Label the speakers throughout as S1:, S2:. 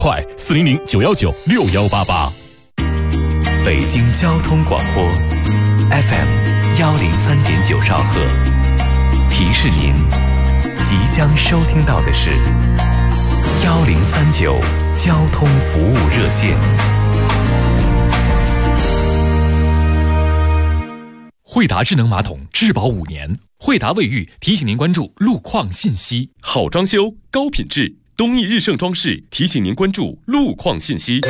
S1: 快400-919-6188。
S2: 北京交通广播 FM103.9兆赫，提示您即将收听到的是1039交通服务热线。
S3: 惠达智能马桶质保5年，惠达卫浴提醒您关注路况信息。
S1: 好装修，高品质，东义日盛装饰提醒您关注路况信息。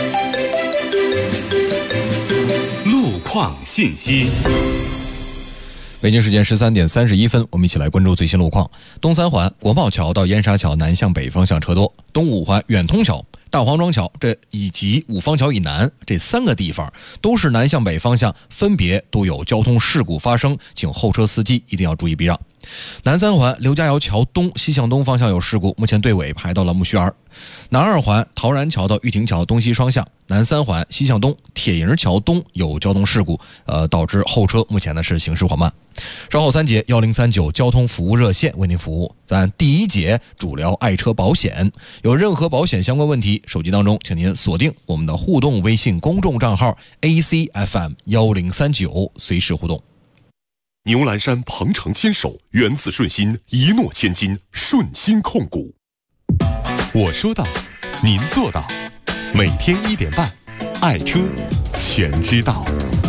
S1: 路况信息。
S4: 北京时间13点31分，我们一起来关注最新路况。东三环国贸桥到燕莎桥南向北方向车多，东五环远通桥、大黄庄桥以及五方桥以南这3个地方都是南向北方向，分别都有交通事故发生，请后车司机一定要注意避让。南三环刘家窑桥东西向东方向有事故，目前队尾排到了木樨园。南二环陶然桥到玉亭桥东西双向，南三环西向东铁营桥东有交通事故，导致后车目前呢是行驶缓慢。稍后3节1039交通服务热线为您服务。咱第1节主聊爱车保险，有任何保险相关问题，手机当中请您锁定我们的互动微信公众账号 ACFM1039，随时互动。
S1: 牛栏山鹏程牵手，源自顺心，一诺千金，顺心控股。我说到，您做到。每天1点半，爱车全知道。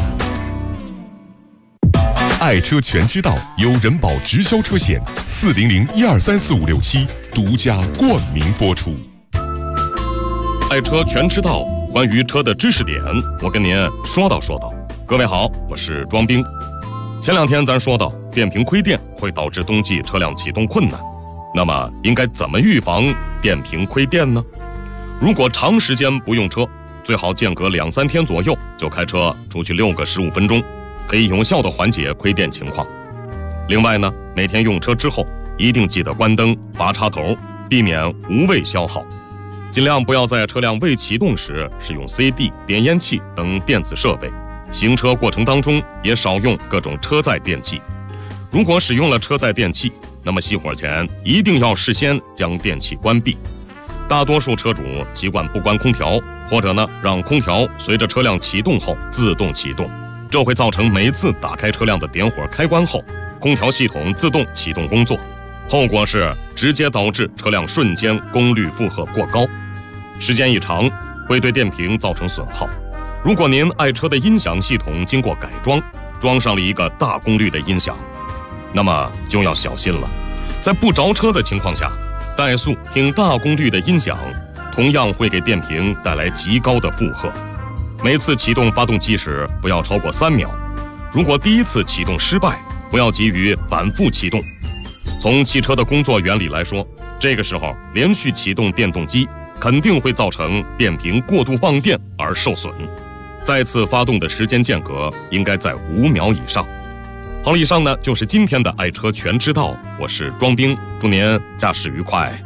S1: 爱车全知道由人保直销车险400-1234567独家冠名播出。爱车全知道，关于车的知识点，我跟您说道说道。各位好，我是庄兵。前2天咱说到电瓶亏电会导致冬季车辆启动困难，那么应该怎么预防电瓶亏电呢？如果长时间不用车，最好间隔2-3天左右就开车出去溜个15分钟，可以有效的缓解亏电情况。另外呢，每天用车之后一定记得关灯、拔插头，避免无谓消耗，尽量不要在车辆未启动时使用 CD、点烟器等电子设备。行车过程当中也少用各种车载电器。如果使用了车载电器，那么熄火前一定要事先将电器关闭。大多数车主习惯不关空调，或者呢让空调随着车辆启动后自动启动，这会造成每次打开车辆的点火开关后，空调系统自动启动工作，后果是直接导致车辆瞬间功率负荷过高，时间一长会对电瓶造成损耗。如果您爱车的音响系统经过改装，装上了一个大功率的音响，那么就要小心了。在不着车的情况下，怠速听大功率的音响，同样会给电瓶带来极高的负荷。每次启动发动机时不要超过3秒。如果第1次启动失败，不要急于反复启动。从汽车的工作原理来说，这个时候连续启动电动机肯定会造成电瓶过度放电而受损。再次发动的时间间隔应该在5秒以上。好了，以上呢就是今天的爱车全知道，我是庄兵，祝您驾驶愉快。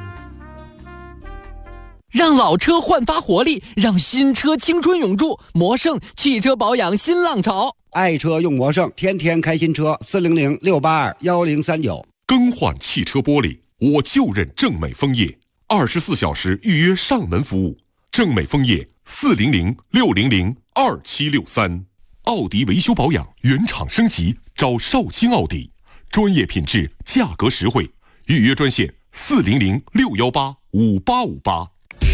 S5: 让老车焕发活力，让新车青春永驻。魔胜汽车保养新浪潮，
S6: 爱车用魔胜，天天开新车。400-682-1039。
S1: 更换汽车玻璃，我就认正美枫叶，24小时预约上门服务。正美枫叶400-600-2763。奥迪维修保养原厂升级，找绍兴奥迪，专业品质，价格实惠。预约专线400-618-5858。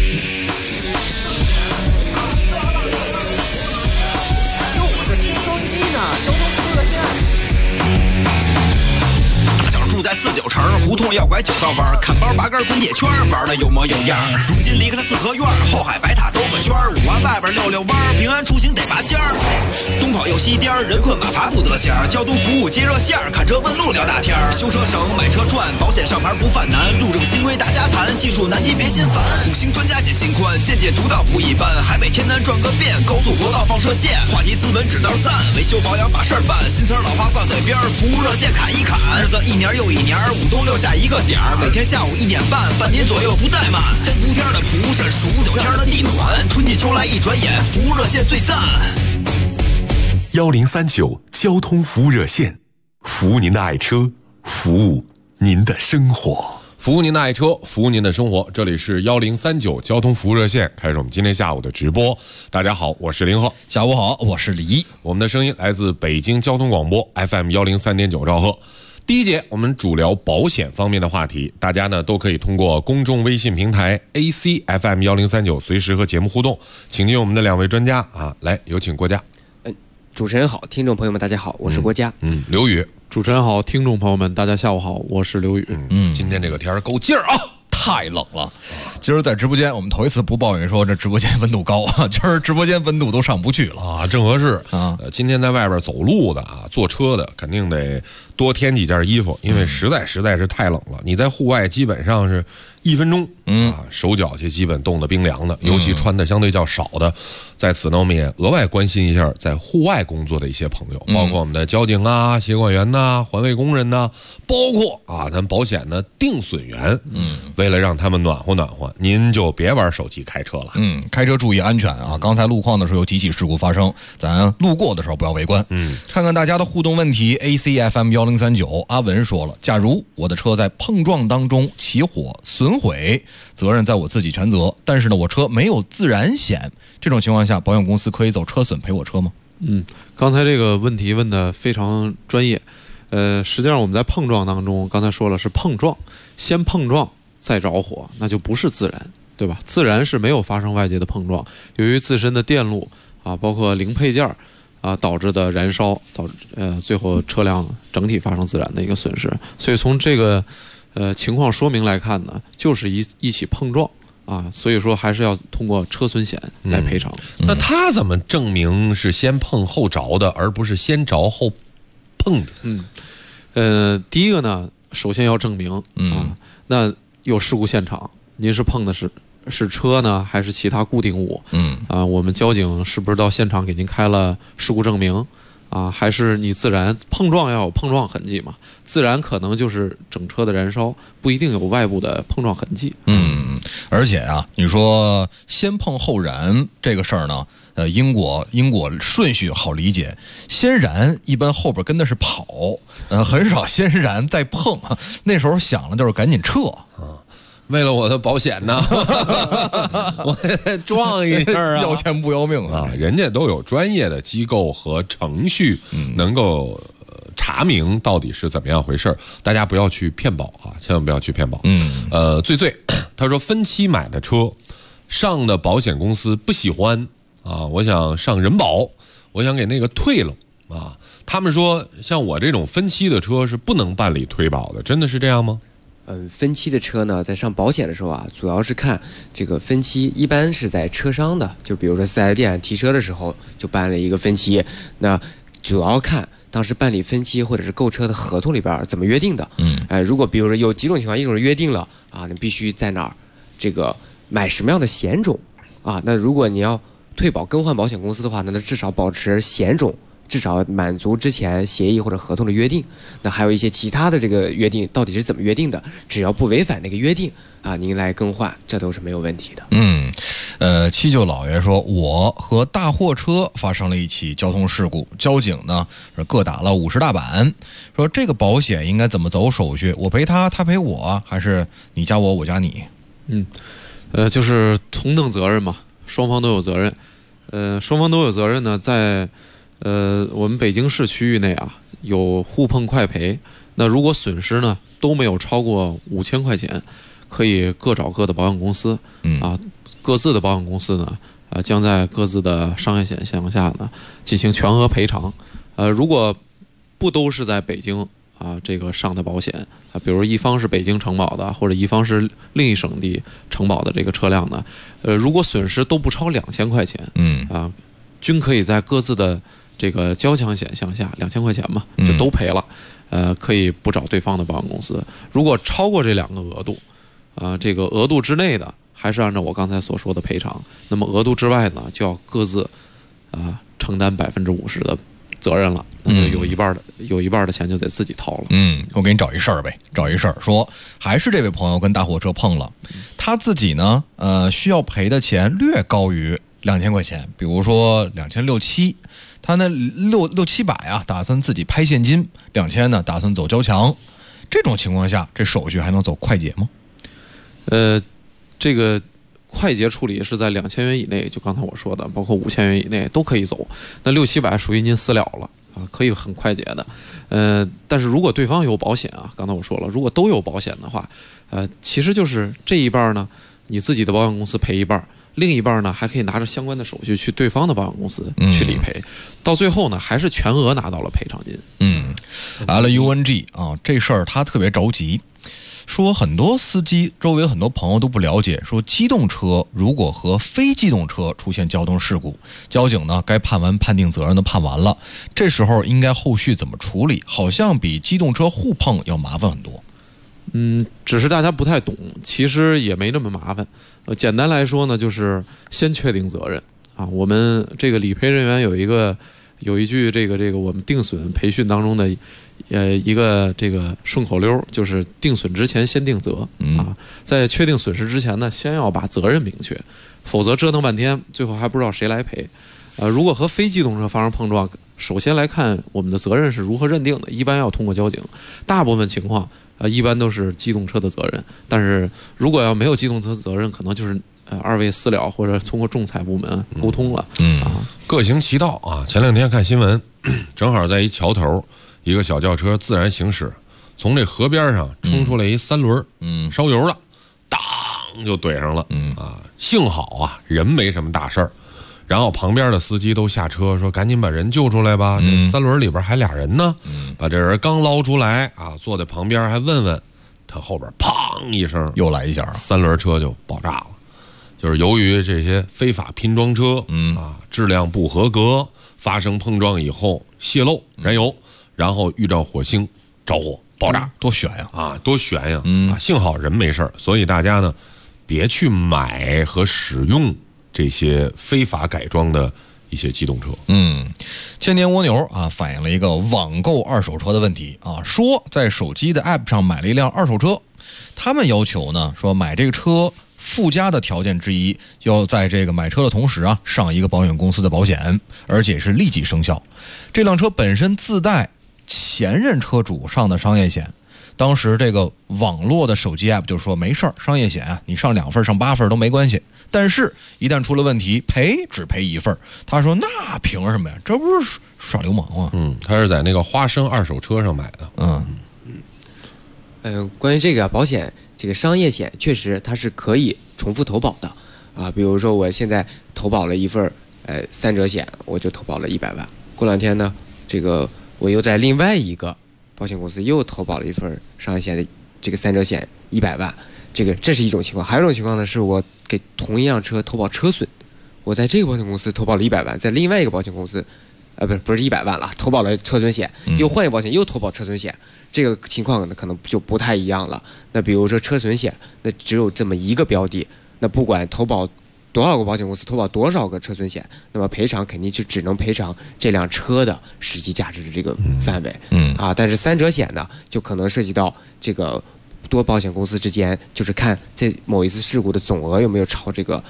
S7: 住在49城，胡同要拐9道弯，看包拔根滚铁圈，玩的有模有样。如今离开了4合院，后海白塔兜个圈，5环外边溜溜弯，平安出行得拔尖儿。东跑又西颠，人困马乏不得闲。交通服务接热线，看车问路聊大天。修车省，买车赚，保险上牌不犯难。路政新规大家谈，技术难题别心烦。5星专家解心宽，见解独到不一般。海北天南转个遍，高速国道放射线。话题斯文指道赞，维修保养把事儿办。新词老话挂嘴边，服务热线侃一侃。日子一年又一年，5东6下一个点儿，每天下午1点半，半年左右不怠慢。3伏天的蒲扇，数9天的地暖，春季秋来一转眼，服务热线最赞。
S1: 1039交通服务热线，服务您的爱车，服务您的生活。
S8: 服务您的爱车，服务您的生活。这里是1039交通服务热线，开始我们今天下午的直播。大家好，我是林鹤。
S4: 下午好，我是李一。
S8: 我们的声音来自北京交通广播 FM 103.9兆赫。第一节我们主聊保险方面的话题，大家呢都可以通过公众微信平台 ACFM 1039随时和节目互动。请进我们的两位专家啊，来有请郭嘉。
S9: 主持人好，听众朋友们大家好，我是郭嘉。
S8: 刘宇。
S10: 主持人好，听众朋友们大家下午好，我是刘宇。
S8: 今天这个天儿够劲儿啊，
S4: 太冷了。今儿在直播间，我们头一次不抱怨说这直播间温度高啊，今儿直播间温度都上不去了
S8: 啊，正合适啊。今天在外边走路的啊，坐车的肯定得多添几件衣服，因为实在是太冷了。你在户外基本上是1分钟，手脚就基本冻得冰凉的，尤其穿的相对较少的。在此呢，我们也额外关心一下在户外工作的一些朋友，包括我们的交警啊、协管员呐、环卫工人呐，包括啊咱保险的定损员。为了让他们暖和，您就别玩手机开车了。
S4: 开车注意安全啊！刚才路况的时候有几起事故发生，咱路过的时候不要围观。看看大家的互动问题。ACFM 1039，阿文说了，假如我的车在碰撞当中起火损毁，责任在我自己全责，但是呢，我车没有自燃险，这种情况下，保险公司可以走车损赔我车吗？
S10: 刚才这个问题问得非常专业。实际上我们在碰撞当中，刚才说了是碰撞，先碰撞再着火，那就不是自燃，对吧？自燃是没有发生外界的碰撞，由于自身的电路啊，包括零配件啊导致的燃烧，导致最后车辆整体发生自燃的一个损失。所以从这个情况说明来看呢，就是一起碰撞啊，所以说还是要通过车损险来赔偿。
S8: 那他怎么证明是先碰后着的，而不是先着后碰的？
S10: 第一个呢，首先要证明啊，那有事故现场，您是碰的是车呢，还是其他固定物？我们交警是不是到现场给您开了事故证明？啊，还是你自燃？碰撞要有碰撞痕迹嘛，自燃可能就是整车的燃烧，不一定有外部的碰撞痕迹。
S4: 而且啊，你说先碰后燃这个事儿呢，因果顺序好理解，先燃一般后边跟的是跑，很少先燃再碰，那时候想了就是赶紧撤
S8: 为了我的保险呢，我得撞一下啊！
S4: 要钱不要命啊！
S8: 人家都有专业的机构和程序，能够查明到底是怎么样回事，大家不要去骗保啊，千万不要去骗保。最，他说分期买的车，上的保险公司不喜欢啊，我想上人保，我想给那个退了啊。他们说像我这种分期的车是不能办理退保的，真的是这样吗？
S9: 分期的车呢，在上保险的时候啊，主要是看这个分期，一般是在车商的，就比如说4S店提车的时候就办了一个分期，那主要看当时办理分期或者是购车的合同里边怎么约定的。如果比如说有几种情况，一种是约定了啊，你必须在哪儿这个买什么样的险种啊，那如果你要退保更换保险公司的话，那至少保持险种至少满足之前协议或者合同的约定。那还有一些其他的这个约定到底是怎么约定的，只要不违反那个约定啊，您来更换这都是没有问题的。
S4: 七舅老爷说，我和大货车发生了一起交通事故，交警呢各打了50大板，说这个保险应该怎么走手续，我赔他，他赔我，还是你加我，我加你？
S10: 就是同等责任嘛，双方都有责任。双方都有责任呢，在我们北京市区域内啊，有互碰快赔。那如果损失呢都没有超过5000块钱，可以各找各的保险公司各自的保险公司呢将在各自的商业险项下呢进行全额赔偿。如果不都是在北京这个上的保险比如一方是北京承保的，或者一方是另一省地承保的这个车辆呢，如果损失都不超2000块钱，均可以在各自的这个交强险项下2000块钱嘛，就都赔了。可以不找对方的保险公司。如果超过这2个额度，这个额度之内的，还是按照我刚才所说的赔偿。那么额度之外呢，就要各自承担50%的责任了，那就有一半的钱就得自己掏了。
S4: 我给你找一事儿呗，说还是这位朋友跟大货车碰了，他自己呢需要赔的钱略高于2000块钱，比如说2600-2700，他那600-700打算自己拍现金，2000呢打算走交强。 这种情况下，这手续还能走快捷吗？
S10: 这个快捷处理是在2000元以内，就刚才我说的，包括5000元以内都可以走。那600、700属于您私了了啊，可以很快捷的。但是如果对方有保险啊，刚才我说了，如果都有保险的话，其实就是这一半呢，你自己的保险公司赔一半。另一半呢，还可以拿着相关的手续去对方的保险公司去理赔，到最后呢，还是全额拿到了赔偿金。
S4: LUNG 啊，这事儿他特别着急，说很多司机周围很多朋友都不了解，说机动车如果和非机动车出现交通事故，交警呢该判定责任的判完了，这时候应该后续怎么处理？好像比机动车互碰要麻烦很多。
S10: 只是大家不太懂，其实也没那么麻烦。简单来说呢，就是先确定责任啊。我们这个理赔人员有一句这个我们定损培训当中的一个这个顺口溜，就是定损之前先定责啊。在确定损失之前呢，先要把责任明确，否则折腾半天，最后还不知道谁来赔。如果和非机动车发生碰撞，首先来看我们的责任是如何认定的，一般要通过交警，大部分情况一般都是机动车的责任。但是如果要没有机动车责任，可能就是二位私了或者通过仲裁部门沟通了。
S8: 各行其道啊。前2天看新闻，正好在一桥头，一个小轿车自然行驶，从这河边上冲出来一3轮，烧油了，当就怼上了，幸好啊人没什么大事儿。然后旁边的司机都下车说：“赶紧把人救出来吧！这3轮里边还俩人呢。”把这人刚捞出来啊，坐在旁边还问问他，后边砰一声
S4: 又来一下
S8: ，3轮车就爆炸了。就是由于这些非法拼装车，质量不合格，发生碰撞以后泄漏燃油，然后遇到火星着火爆炸，
S4: 多悬呀！
S8: 多悬呀！幸好人没事儿，所以大家呢，别去买和使用这些非法改装的一些机动车。
S4: 千年蜗牛啊，反映了一个网购二手车的问题啊，说在手机的 app 上买了一辆二手车，他们要求呢，说买这个车附加的条件之一，要在这个买车的同时啊，上一个保险公司的保险，而且是立即生效。这辆车本身自带前任车主上的商业险。当时这个网络的手机 app 就说没事儿，商业险啊，你上2份上8份都没关系，但是一旦出了问题，只赔1份。他说那凭什么呀？这不是耍流氓吗？
S8: 他是在那个花生二手车上买的。
S9: 关于这个保险，这个商业险确实它是可以重复投保的啊。比如说我现在投保了一份3者险，我就投保了100万。过2天呢，这个我又在另外一个保险公司又投保了一份商业险的这个3者险100万，这是一种情况。还有一种情况呢，是我给同一辆车投保车损，我在这个保险公司投保了100万，在另外一个保险公司，不是100万了，投保了车损险，又换一个保险又投保车损险，这个情况可能就不太一样了。那比如说车损险，那只有这么一个标的，那不管投保多少个保险公司投保多少个车损险，那么赔偿肯定就只能赔偿这辆车的实际价值的这个范围。但是3者险呢，就可能涉及到这个多保险公司之间，就是看这某一次事故的总额有没有超这个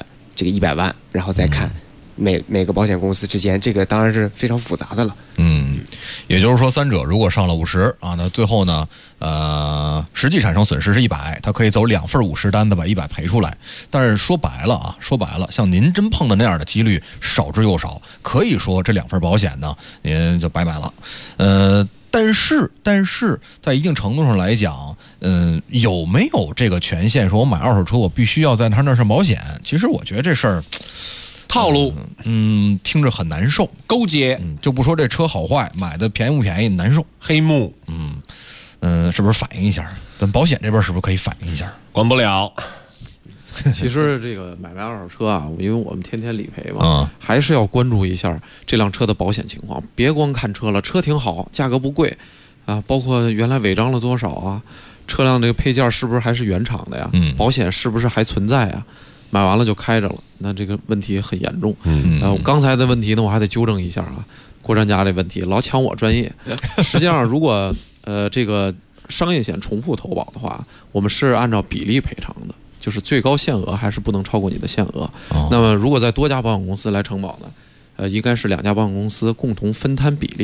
S9: 100万，然后再看每个保险公司之间，这个当然是非常复杂的了。
S4: 也就是说3者如果上了50啊，那最后呢，实际产生损失是100，他可以走2份50单的把100赔出来。但是说白了，像您真碰的那样的几率少之又少，可以说这2份保险呢，您就白买了。但是在一定程度上来讲，有没有这个权限说我买二手车我必须要在他那儿上保险？其实我觉得这事儿
S8: 套路，
S4: 听着很难受，
S8: 勾结，
S4: 就不说这车好坏，买的便宜不便宜，难受，
S8: 黑幕，
S4: 是不是反映一下？咱保险这边是不是可以反映一下？
S8: 管不了。
S10: 其实这个买卖二手车啊，因为我们天天理赔嘛，还是要关注一下这辆车的保险情况，别光看车了，车挺好，价格不贵啊，包括原来违章了多少啊，车辆这个配件是不是还是原厂的呀？保险是不是还存在啊？买完了就开着了，那这个问题很严重。我刚才的问题呢，我还得纠正一下啊，郭专家这问题老抢我专业。实际上，如果这个商业险重复投保的话，我们是按照比例赔偿的，就是最高限额还是不能超过你的限额。那么如果在多家保险公司来承保呢，应该是2家保险公司共同分摊比例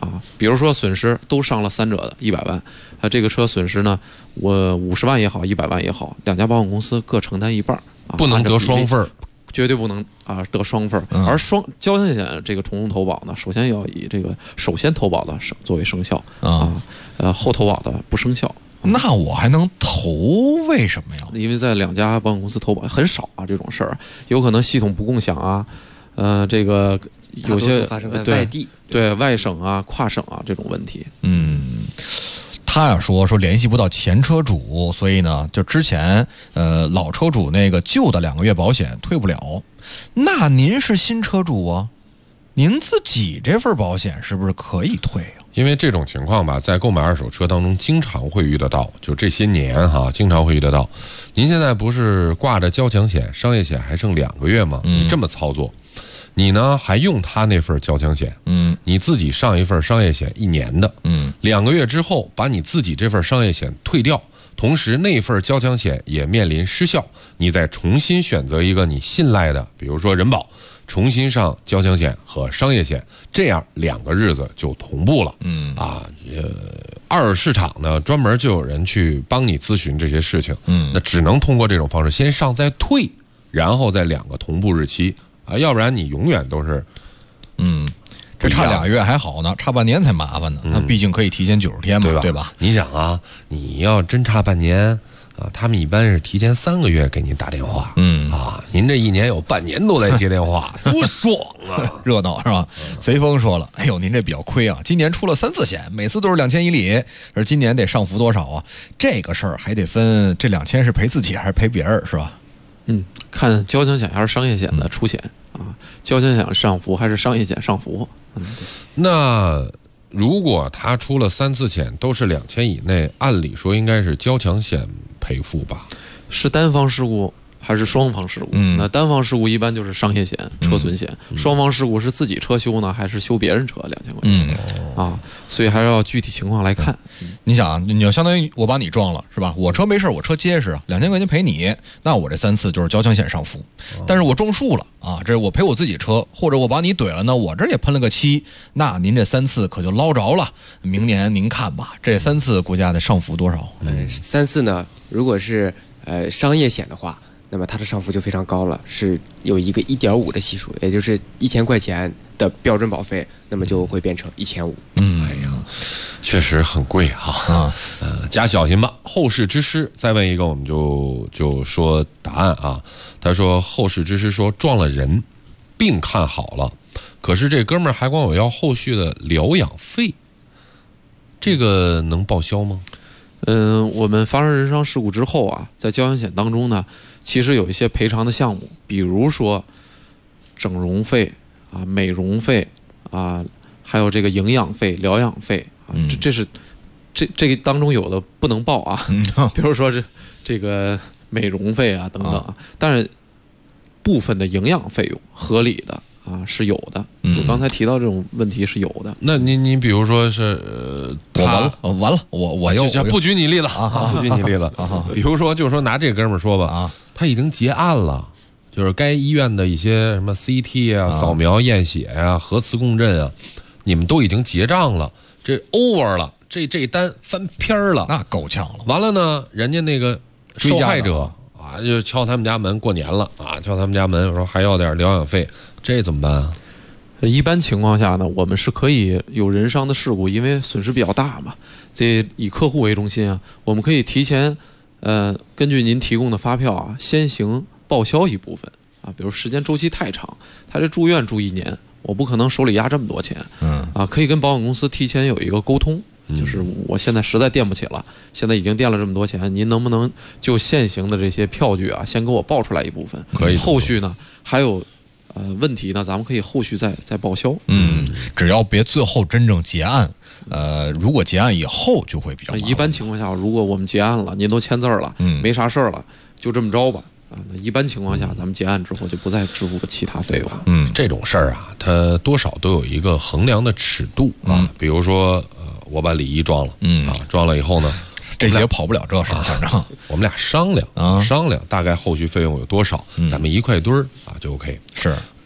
S10: 啊。比如说损失都伤了3者的100万，这个车损失呢，我50万也好，100万也好，两家保险公司各承担一半啊，
S8: 不能得双份儿。
S10: 绝对不能得双份儿，而交强险这个从重投保呢，首先要以这个首先投保的作为生效后投保的不生效。
S4: 那我还能投？为什么呀？
S10: 因为在两家保险公司投保很少这种事儿，有可能系统不共享这个有些
S9: 发生在外地，
S10: 对外省跨省这种问题。
S4: 他呀说联系不到前车主，所以呢，就之前老车主那个旧的2个月保险退不了。那您是新车主啊，您自己这份保险是不是可以退啊？
S8: 因为这种情况吧，在购买二手车当中经常会遇得到，就这些年经常会遇得到。您现在不是挂着交强险、商业险还剩2个月吗？你这么操作，你呢还用他那份交强险，你自己上一份商业险1年的，2个月之后把你自己这份商业险退掉，同时那份交强险也面临失效，你再重新选择一个你信赖的，比如说人保，重新上交强险和商业险，这样2个日子就同步了。二手市场呢专门就有人去帮你咨询这些事情，那只能通过这种方式，先上再退，然后再2个同步日期要不然你永远都是
S4: 这差2个月还好呢，差半年才麻烦呢。那毕竟可以提前90天嘛，对吧？
S8: 你想你要真差半年他们一般是提前3个月给您打电话，您这1年有半年都在接电话，多爽啊，
S4: 热闹是吧？随风说了，哎呦，您这比较亏啊，今年出了3次险，每次都是2000以里，而今年得上浮多少啊？这个事儿还得分这2000是赔自己还是赔别人，是吧？
S10: 看交强险还是商业险的出险交强险上浮还是商业险上浮？
S8: 那如果他出了3次险都是2000以内，按理说应该是交强险赔付吧？
S10: 是单方事故还是双方事故？那单方事故一般就是商业险、车损险，双方事故是自己车修呢，还是修别人车2000块钱？所以还是要具体情况来看。
S4: 你想你要相当于我把你撞了是吧？我车没事，我车结实，2000块钱赔你，那我这3次就是交强险上浮。但是我撞树了这我赔我自己车，或者我把你怼了呢，我这也喷了个漆，那您这3次可就捞着了。明年您看吧，这3次国家得上浮多少
S9: ？3次呢，如果是商业险的话，那么它的上浮就非常高了，是有一个1.5的系数，也就是1000块钱的标准保费，那么就会变成1500。
S8: 哎呀，确实很贵加小心吧。后事之师再问一个，我们就说答案他说后事之师说撞了人，病看好了，可是这哥们儿还管我要后续的疗养费，这个能报销吗？
S10: 我们发生人伤事故之后在交强险当中呢，其实有一些赔偿的项目，比如说整容费美容费还有这个营养费、疗养费这个当中有的不能报比如说这个美容费等等但是部分的营养费用合理的是有的，就刚才提到这种问题是有的。
S8: 那你比如说是
S4: 我完了，我又
S8: 不举你例子不举你例子比如说就是说拿这哥们儿说吧他已经结案了，就是该医院的一些什么 CT 扫描验血核磁共振你们都已经结账了，这 over 了，这单翻篇了，
S4: 那够呛了。
S8: 完了呢，人家那个受害者就敲他们家门，过年了敲他们家门，说还要点疗养费，这怎么办
S10: 一般情况下呢，我们是可以有人伤的事故，因为损失比较大嘛，这以客户为中心我们可以提前根据您提供的发票先行报销一部分比如时间周期太长，他这住院住1年，我不可能手里压这么多钱可以跟保险公司提前有一个沟通，就是我现在实在垫不起了，现在已经垫了这么多钱，您能不能就现行的这些票据先给我报出来一部分？
S8: 可以。
S10: 后续呢还有问题呢，咱们可以后续再报销。
S4: 只要别最后真正结案，如果结案以后就会比较麻烦。
S10: 一般情况下，如果我们结案了，您都签字了，没啥事儿了，就这么着吧。那一般情况下，咱们结案之后就不再支付其他费用。
S8: 这种事儿它多少都有一个衡量的尺度比如说我把李一撞了撞了以后呢，
S4: 这些跑不了这事儿，反正
S8: 我们俩商量大概后续费用有多少，咱们一块堆儿就 OK。
S4: 是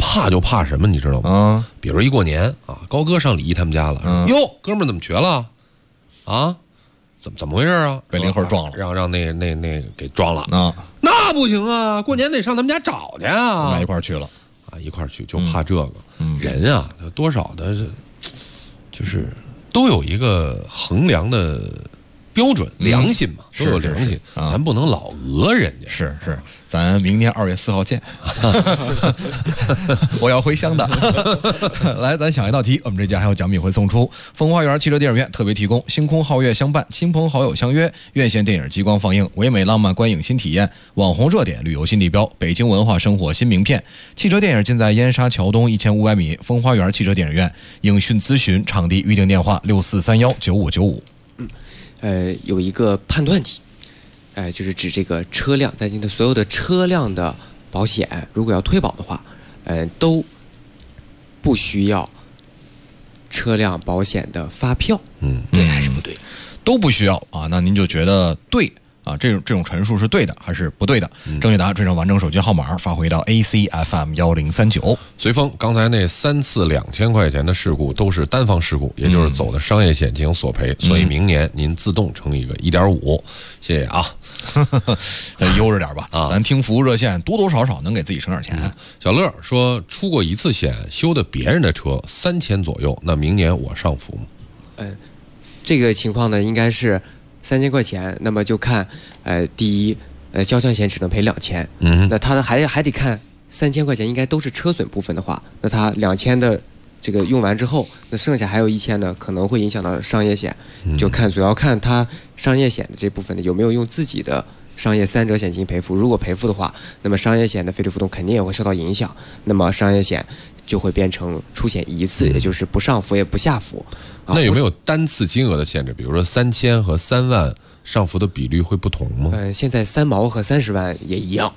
S8: 怕就怕什么，你知道吗？比如一过年啊，高哥上李毅他们家了，哟，哥们儿怎么瘸了？啊，怎么回事啊？
S4: 被零号撞了，
S8: 让那给撞了啊！那不行啊，过年得上他们家找去啊！
S4: 一块儿去了
S8: 啊，一块儿去，就怕这个。人啊，多少的，就是都有一个衡量的标准，良心嘛，都有良心，咱不能老讹人家。
S4: 是，咱明年2月4号见。我要回乡的。来，咱想一道题，我们这家还有奖品会送出。风花园汽车电影院特别提供星空皓月相伴，亲朋好友相约，院线电影激光放映，唯美浪漫观影新体验，网红热点旅游新地标，北京文化生活新名片。汽车电影尽在燕莎桥东1500米风花园汽车电影院。影讯咨询场地预订电话64319595。
S9: 有一个判断题。就是指这个车辆在您的所有的车辆的保险，如果要退保的话，都不需要车辆保险的发票。对还是不对？
S4: 都不需要啊。那您就觉得对啊？这种陈述是对的还是不对的？正确答案追上完整手机号码，发回到 ACFM 1039。
S8: 随风，刚才那3次2000块钱的事故都是单方事故，也就是走的商业险进行索赔，所以明年您自动乘一个1.5，谢谢啊。
S4: 悠着点吧啊！咱听服务热线，多多少少能给自己省点钱。
S8: 小乐说出过一次险，修的别人的车3000左右，那明年我上浮吗？
S9: 这个情况呢，应该是3000块钱，那么就看第一，交强险只能赔2000，那他还得看3000块钱应该都是车损部分的话，那他2000的这个用完之后，那剩下还有1000呢，可能会影响到商业险，就主要看他商业险的这部分呢有没有用自己的商业3者险进行赔付。如果赔付的话，那么商业险的费率浮动肯定也会受到影响，那么商业险就会变成出险一次，也就是不上浮也不下浮。
S8: 那有没有单次金额的限制？比如说3000和3万上浮的比率会不同吗？
S9: 现在3毛和30万也一样。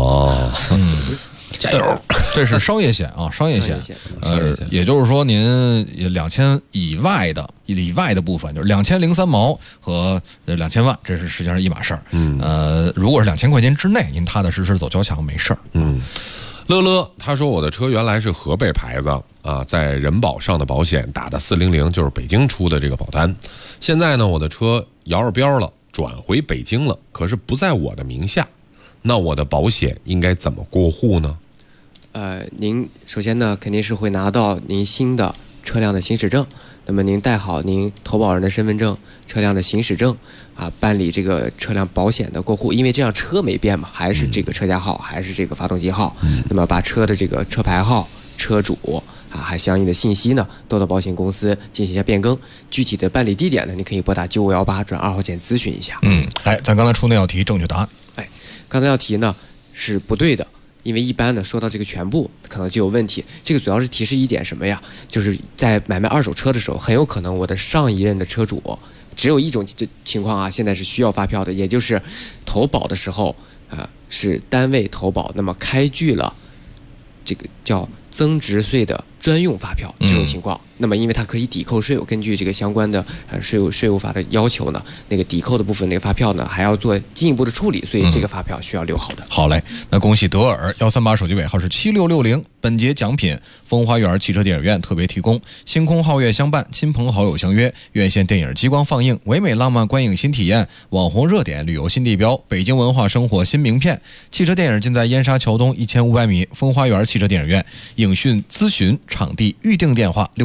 S8: 加油！
S4: 这是商业险啊，商业险。也就是说，您2000以外的部分，就是2003毛和2000万，这是实际上是一码事儿。如果是2000块钱之内，您踏踏实实走交强没事儿。
S8: 乐乐他说我的车原来是河北牌子啊，在人保上的保险打的400，就是北京出的这个保单。现在呢，我的车摇着标了，转回北京了，可是不在我的名下，那我的保险应该怎么过户呢？
S9: 您首先呢肯定是会拿到您新的车辆的行驶证，那么您带好您投保人的身份证、车辆的行驶证啊，办理这个车辆保险的过户，因为这样车没变嘛，还是这个车架号，还是这个发动机号，那么把车的这个车牌号、车主啊，还相应的信息呢，都到保险公司进行一下变更。具体的办理地点呢，你可以拨打9518转2号线咨询一下。
S4: 来，咱刚才出那道题正确答案。
S9: 刚才那道题呢是不对的。因为一般呢，说到这个全部可能就有问题。这个主要是提示一点什么呀？就是在买卖二手车的时候，很有可能我的上一任的车主只有一种情况啊，现在是需要发票的，也就是投保的时候是单位投保，那么开具了这个叫增值税的专用发票这种情况，那么因为它可以抵扣税务，根据这个相关的税务法的要求呢，那个抵扣的部分那个发票呢还要做进一步的处理，所以这个发票需要留好的。
S4: 好嘞，那恭喜德尔138手机尾号是7660，本节奖品风花园汽车电影院特别提供星空皓月相伴，亲朋好友相约，院线电影激光放映，唯美浪漫观影新体验，网红热点旅游新地标，北京文化生活新名片。汽车电影尽在燕莎桥东1500米风花园汽车电影院。影讯咨询场地预订电话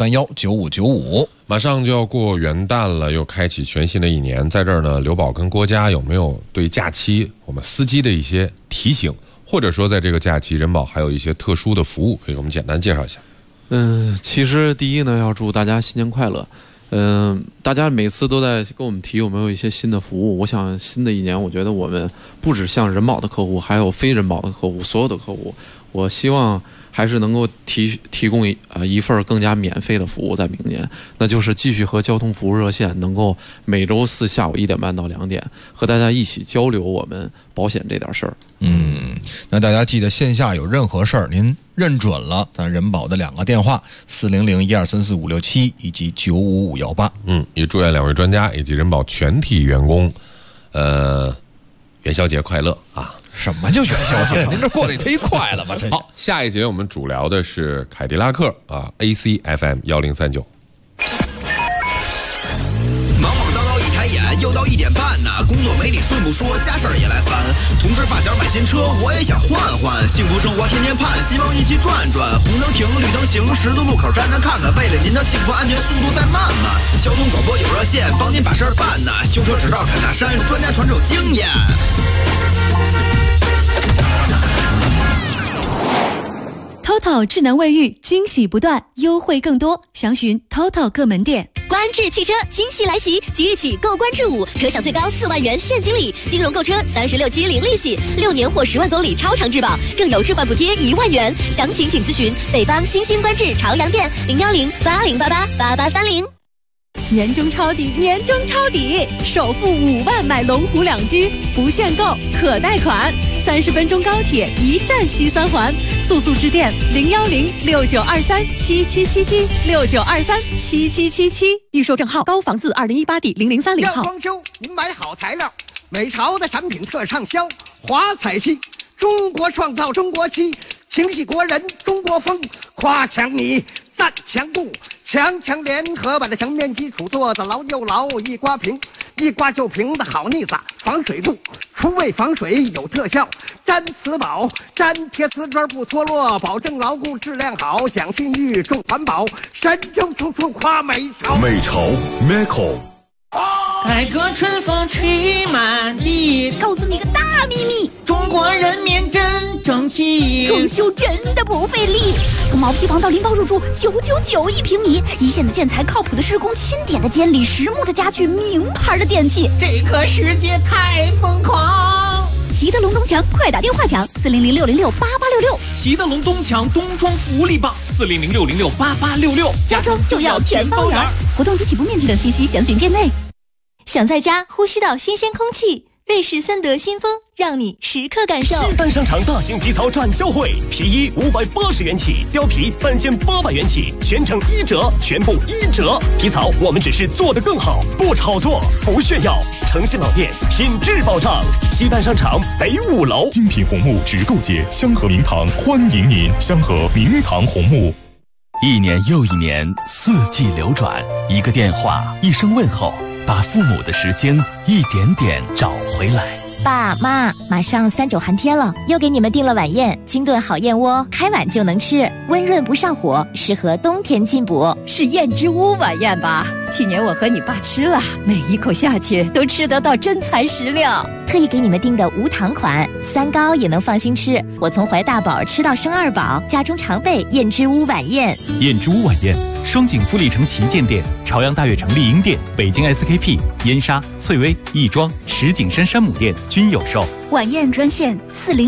S4: 64319595。
S8: 马上就要过元旦了，又开启全新的一年，在这儿呢，刘宝跟郭嘉有没有对假期我们司机的一些提醒，或者说在这个假期人保还有一些特殊的服务，可以给我们简单介绍一下？
S10: 其实第一呢，要祝大家新年快乐。大家每次都在跟我们提有没有一些新的服务，我想新的一年，我觉得我们不只像人保的客户，还有非人保的客户，所有的客户，我希望还是能够提供一份更加免费的服务在明年，那就是继续和交通服务热线能够每周4下午1点半到2点和大家一起交流我们保险这点事儿。
S4: 那大家记得线下有任何事儿，您认准了咱人保的2个电话400-1234-567以及95518。
S8: 也祝愿2位专家以及人保全体员工，元宵节快乐啊！
S4: 什么叫元宵节？您这过得忒快了吧？这
S8: 好，下一节我们主聊的是凯迪拉克啊 ，AC/FM 1039。
S7: 忙忙叨叨一抬眼，又到1点半呢。工作没理顺不说，家事儿也来烦。同事发小买新车，我也想换换。幸福生活天天盼，希望一起转转。红灯停，绿灯行，十字路口站站看看。为了您的幸福安全，速度再慢慢。交通广播有热线，帮您把事儿办呢。修车只绕坎大山，专家传授经验。
S11: TOTO 智能卫浴惊喜不断，优惠更多，详询 TOTO 各门店。
S12: 观致汽车惊喜来袭，即日起购观致5可享最高4万元现金礼，金融购车36期零利息，6年或10万公里超长质保，更有置换补贴1万元。详情请咨询北方新兴观致朝阳店01080888830。
S11: 年终抄底，年终抄底！首付5万买龙湖2居，不限购，可贷款，30分钟高铁一站西3环，速致电0106923777769237777，预售证号高房字2018底0030号。
S13: 要装修，您买好材料，美潮的产品特畅销，华彩漆，中国创造中国漆，情系国人中国风，夸强你，赞强固。强联合把这墙面基础做得牢又牢，一刮平，一刮就平的好腻子，防水度，除味防水有特效，粘瓷宝，粘贴瓷砖不脱落，保证牢固质量好，讲信誉重环保，神州处处夸美潮。
S14: 美潮 Meko。
S15: 改革春风吹满地，
S12: 告诉你个大秘密，
S15: 中国人民真争气，
S12: 装修真的不费力。从毛坯房到拎包入住，9991平米，一线的建材，靠谱的施工，钦点的监理，实木的家具，名牌的电器，
S15: 这个世界太疯狂。
S12: 齐德龙东墙，快打电话抢400-606-8866。
S16: 齐德龙东墙冬装福利棒400-606-8866，
S12: 家装就要全包圆。活动及起步面积等信息详询店内。
S11: 想在家呼吸到新鲜空气，瑞士森德新风让你时刻感受。
S17: 西单商场大型皮草展销会，皮衣580元起，貂皮3800元起，全程1折，全部1折。皮草我们只是做得更好，不炒作，不炫耀，诚信老店，品质保障。西单商场北5楼，
S14: 精品红木直购节，香河明堂欢迎您，香河明堂红木。
S18: 1年又1年，4季流转，一个电话，一声问候，把父母的时间一点点找回来。
S19: 爸妈，马上3、9寒天了，又给你们订了晚宴，金炖好燕窝，开碗就能吃，温润不上火，适合冬天进补。
S20: 是燕之屋晚宴吧？去年我和你爸吃了，每一口下去都吃得到真材实料。
S19: 特意给你们订的无糖款，3高也能放心吃。我从怀大宝吃到生2宝，家中常备燕之屋晚宴。
S3: 燕之屋晚宴，双井富力城旗舰店、朝阳大悦城丽婴店、北京 SKP、燕莎、翠微、亦庄、石景山山姆店均有售。
S12: 晚宴专线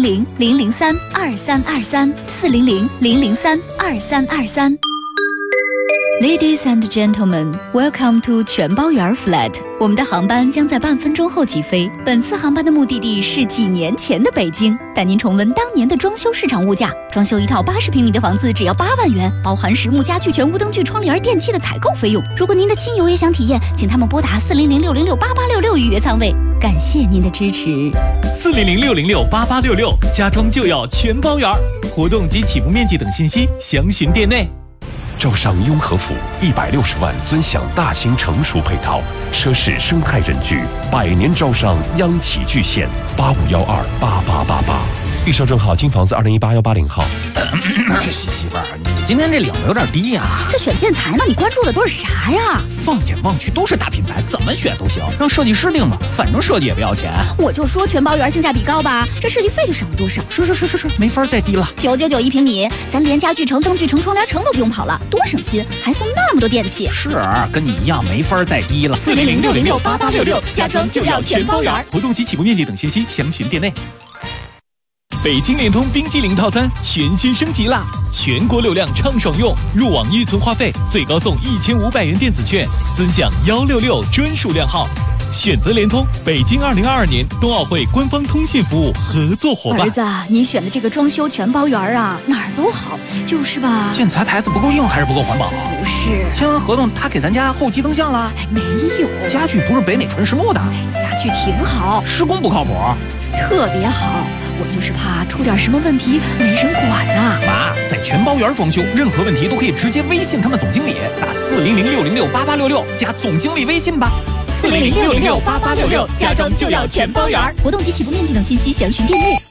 S12: 400-003-2323，400-003-2323。Ladies and gentlemen, welcome to 全包圆 flat。我们的航班将在半分钟后起飞。本次航班的目的地是几年前的北京，带您重温当年的装修市场物价。装修一套80平米的房子只要8万元，包含实木家具、全屋灯具、窗帘、电器的采购费用。如果您的亲友也想体验，请他们拨打400-606-8866预约舱位。感谢您的支持。
S3: 400-606-8866，家装就要全包圆。活动及起步面积等信息详询店内。
S14: 招商雍和府160万尊享大型成熟配套，奢侈生态人居，100年招商央企巨献，85128888。预售证号金房子2018-180号。
S16: 媳妇儿，你今天这领子有点低呀。
S12: 这选建材呢，你关注的都是啥呀？
S16: 放眼望去都是大品牌，怎么选都行，让设计师定吧，反正设计也不要钱。
S12: 我就说全包圆性价比高吧，这设计费就省了多少？
S16: 是，没法再低了。
S12: 9991平米，咱连家具城、灯具城、窗帘城都不用跑了，多省心，还送那么多电器。
S16: 是，跟你一样没法再低了。
S12: 400-606-8866，家装就要全包圆。
S3: 活动及起步面积等信息详询店内。北京联通冰激凌套餐全新升级啦！全国流量畅爽用，入网预存话费最高送1500元电子券，尊享166专属靓号。选择联通，北京2022年冬奥会官方通信服务合作伙伴。
S12: 儿子，你选的这个装修全包圆啊，哪儿都好，就是吧？
S16: 建材牌子不够硬还是不够环保？
S12: 不是，
S16: 签完合同他给咱家后期增项了？
S12: 没有，
S16: 家具不是北美纯实木的，
S12: 家具挺好，
S16: 施工不靠谱，
S12: 特别好。
S20: 我就是怕出点什么问题没人管呐。
S3: 妈，在全包园装修，任何问题都可以直接微信他们总经理，打400-606-8866加总经理微信吧。
S20: 400-606-8866，家装就要全包园。活动及起步面积等信息详询店内。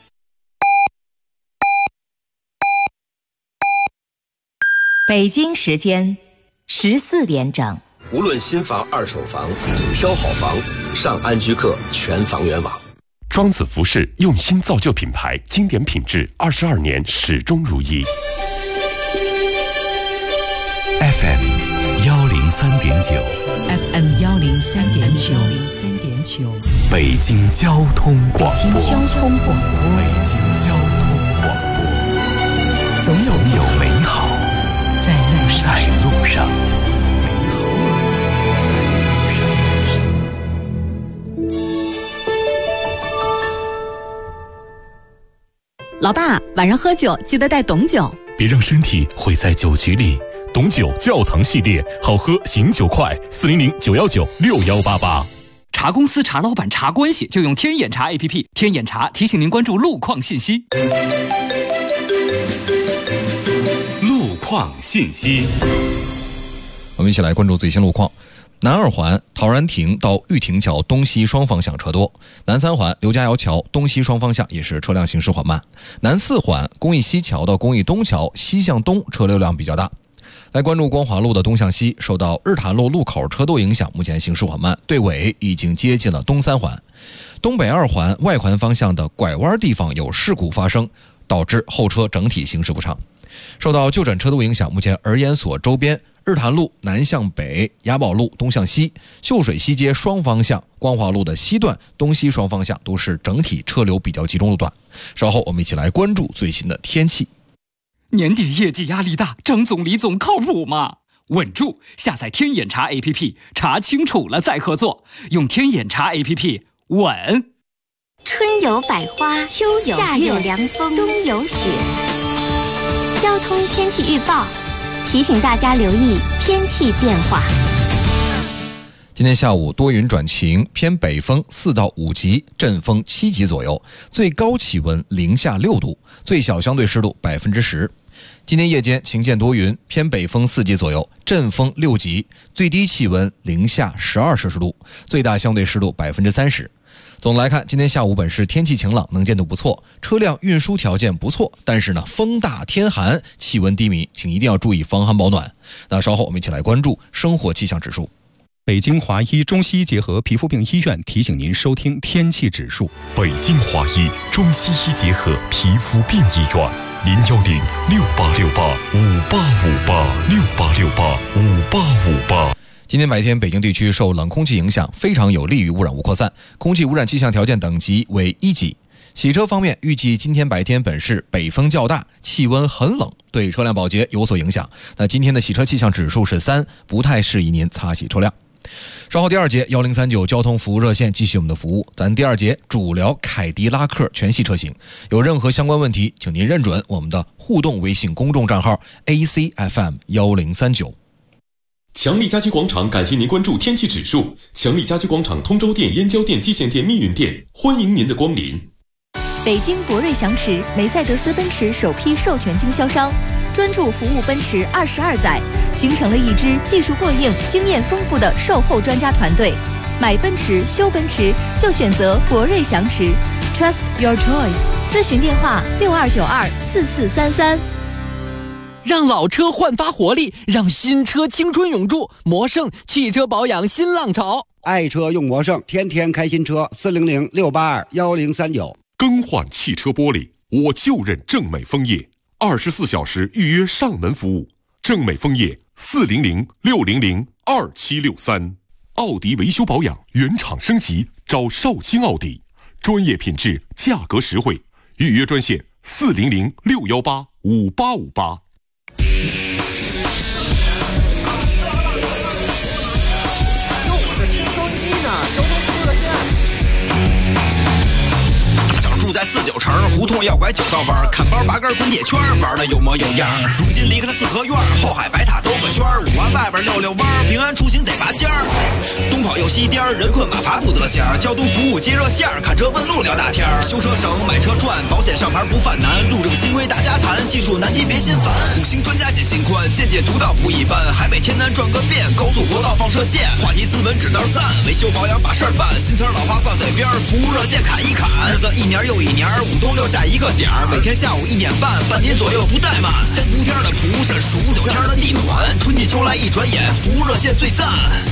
S19: 北京时间14点整。
S21: 无论新房、二手房，挑好房，上安居客全房源网。
S14: 庄子服饰用心造就品牌，经典品质，22年始终如一。
S2: FM 103.9
S20: ，FM 103.9，
S2: 北京交通广播，
S20: 北京交通广播，
S2: 北京交通广播，总有美好在路上。
S11: 老爸，晚上喝酒记得带董酒，
S14: 别让身体毁在酒局里。董酒窖藏系列，好喝醒酒快，400-919-6188。
S3: 茶公司、茶老板、茶关系就用天眼茶 APP。天眼茶提醒您关注路况信息。
S2: 路况信息，
S4: 我们一起来关注最新路况。南二环陶然亭到玉亭桥东西双方向车多，南三环刘家窑桥东西双方向也是车辆行驶缓慢，南四环公益西桥到公益东桥西向东车流量比较大。来关注光华路的东向西，受到日坛路路口车多影响，目前行驶缓慢，队尾已经接近了东三环。东北二环外环方向的拐弯地方有事故发生，导致后车整体行驶不畅。受到就诊车多影响，目前儿研所周边日坛路南向北、雅宝路东向西、秀水西街双方向、光华路的西段东西双方向都是整体车流比较集中路段。稍后我们一起来关注最新的天气。
S3: 年底业绩压力大，张总李总靠谱吗？稳住！下载天眼查 APP， 查清楚了再合作。用天眼查 APP， 稳。
S22: 春有百花，秋有夏有凉风，冬有雪。交通天气预报提醒大家留意天气变化。
S4: 今天下午多云转晴，偏北风4到5级，阵风7级左右，最高气温零下6度，最小相对湿度10%。今天夜间晴间多云，偏北风4级左右，阵风6级，最低气温零下12摄氏度，最大相对湿度30%。总的来看，今天下午本市天气晴朗，能见度不错，车辆运输条件不错，但是呢，风大天寒，气温低迷，请一定要注意防寒保暖。那稍后我们一起来关注生活气象指数。
S23: 北京华医中西医结合皮肤病医院提醒您收听天气指数。
S14: 北京华医中西医结合皮肤病医院，010-6868-5858，6868-5858。
S4: 今天白天，北京地区受冷空气影响，非常有利于污染物扩散，空气污染气象条件等级为1级。洗车方面，预计今天白天本市北风较大，气温很冷，对车辆保洁有所影响。那今天的洗车气象指数是3，不太适宜您擦洗车辆。稍后第2节1039交通服务热线继续我们的服务，咱第2节主聊凯迪拉克全系车型，有任何相关问题，请您认准我们的互动微信公众账号 ACFM1039。
S14: 强力家居广场感谢您关注天气指数。强力家居广场通州店、燕郊店、蓟县店、密云店，欢迎您的光临。
S19: 北京博瑞祥驰，梅赛德斯奔驰首批授权经销商，专注服务奔驰22载，形成了一支技术过硬、经验丰富的售后专家团队。买奔驰、修奔驰就选择博瑞祥驰 ，Trust your choice。咨询电话62924433。
S5: 让老车焕发活力，让新车青春永驻。魔胜汽车保养新浪潮，
S6: 爱车用魔胜，天天开新车。400-682-1039。
S14: 更换汽车玻璃，我就认正美枫叶，24小时预约上门服务。正美枫叶400-600-2763。奥迪维修保养原厂升级，找少卿奥迪，专业品质，价格实惠。预约专线400-618-5858。
S7: 在49城，胡同要拐9道弯，看包8根滚铁圈，玩的有模有样。如今离开了四合院，后海白塔兜个圈，5环外边溜溜弯，平安出行得拔尖儿。东跑又西颠，人困马乏不得闲，交通服务接热线，看车问路聊大天，修车省买车赚，保险上牌不犯难，路政新规大家谈，技术难题别心烦。5星专家解心宽，见解独到不一般，海北天南转个遍，高速国道放射线，话题斯文指道赞，维修保养把事儿办，新词老话挂嘴边，服务热线砍一砍，日子一年又一年，5东6下一个点儿，每天下午1点半，半年左右不怠慢。3伏天的蒲山，15、9天的地暖，春季秋来一转眼，服务热线最赞。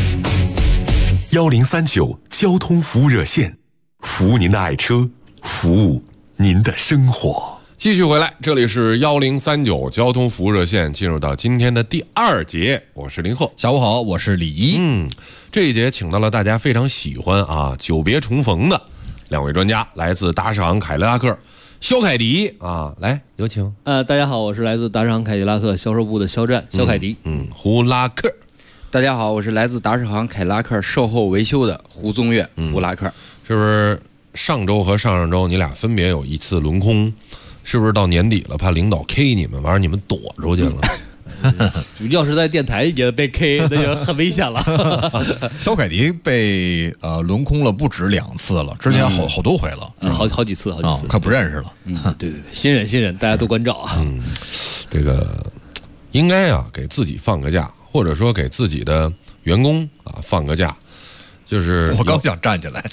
S14: 1039交通服务热线，服务您的爱车，服务您的生活。
S8: 继续回来，这里是1039交通服务热线，进入到今天的第2节，我是林鹤。
S4: 下午好，我是李一。
S8: 这一节请到了大家非常喜欢啊，久别重逢的2位专家，来自达世行凯迪拉克肖凯迪啊，来有请。
S5: 大家好，我是来自达世行凯迪拉克销售部的肖战，肖凯迪。
S8: 胡拉克。
S1: 大家好，我是来自达世行凯迪拉克售后维修的胡宗岳，胡拉克。
S8: 是不是上周和上上周你俩分别有一次轮空？是不是到年底了，怕领导 K 你们，完了你们躲出去了？
S5: 要是在电台也被 K， 那就很危险了。
S4: 肖凯迪被轮空了不止2次了，之前好多回了，
S5: 好几次，
S4: 快不认识了。
S5: 对，新人，大家都关照啊。
S8: 这个应该啊给自己放个假，或者说给自己的员工啊放个假。就是
S4: 我刚想站起来，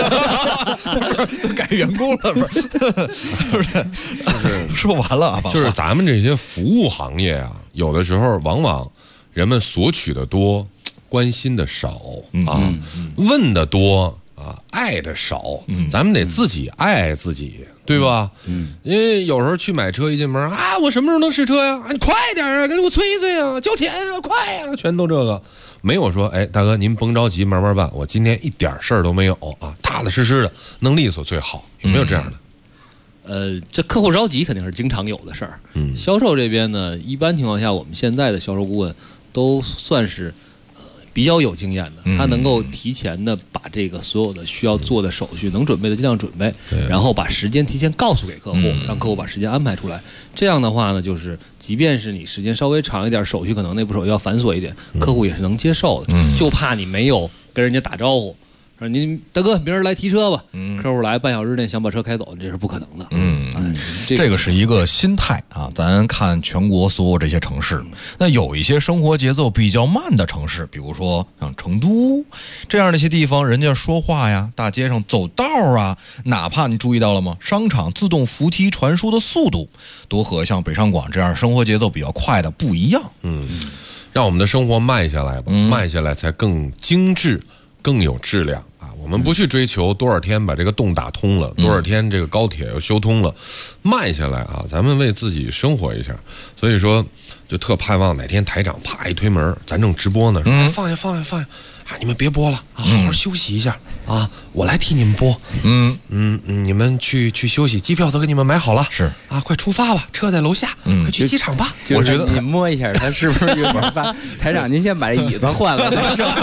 S4: 改员工了，不是说完了啊，
S8: 就是咱们这些服务行业啊，有的时候往往人们索取的多，关心的少啊，问的多啊，爱的少，咱们得自己爱自己，对吧？因为有时候去买车，一进门啊，我什么时候能试车呀？你快点啊，给我催啊，交钱啊，快啊，全都这个。没有说，哎，大哥您甭着急，慢慢办，我今天一点事儿都没有啊，踏踏实实的弄利索最好，有没有这样的？
S5: 这客户着急肯定是经常有的事儿。销售这边呢，一般情况下，我们现在的销售顾问都算是比较有经验的，他能够提前的把这个所有的需要做的手续能准备的尽量准备，然后把时间提前告诉给客户，让客户把时间安排出来。这样的话呢，就是即便是你时间稍微长一点，手续可能内部手续要繁琐一点，客户也是能接受的。就怕你没有跟人家打招呼，说您大哥明儿来提车吧，客户来半小时内想把车开走，这是不可能的。
S4: 这个是一个心态啊。咱看全国所有这些城市，那有一些生活节奏比较慢的城市，比如说像成都这样的一些地方，人家说话呀，大街上走道啊，哪怕你注意到了吗？商场自动扶梯传输的速度都和像北上广这样生活节奏比较快的不一样。
S8: 让我们的生活慢下来吧，慢下来才更精致，更有质量。我们不去追求多少天把这个洞打通了，多少天这个高铁又修通了，慢下来啊，咱们为自己生活一下。所以说，就特盼望哪天台长啪一推门，咱正直播呢，说放下啊，你们别播了啊，好好休息一下啊，我来替你们播。你们去休息，机票都给你们买好了，是啊，快出发吧，车在楼下，快去机场吧。
S1: 我觉得你摸一下他是不是有点烦？台长，您先把这椅子换了。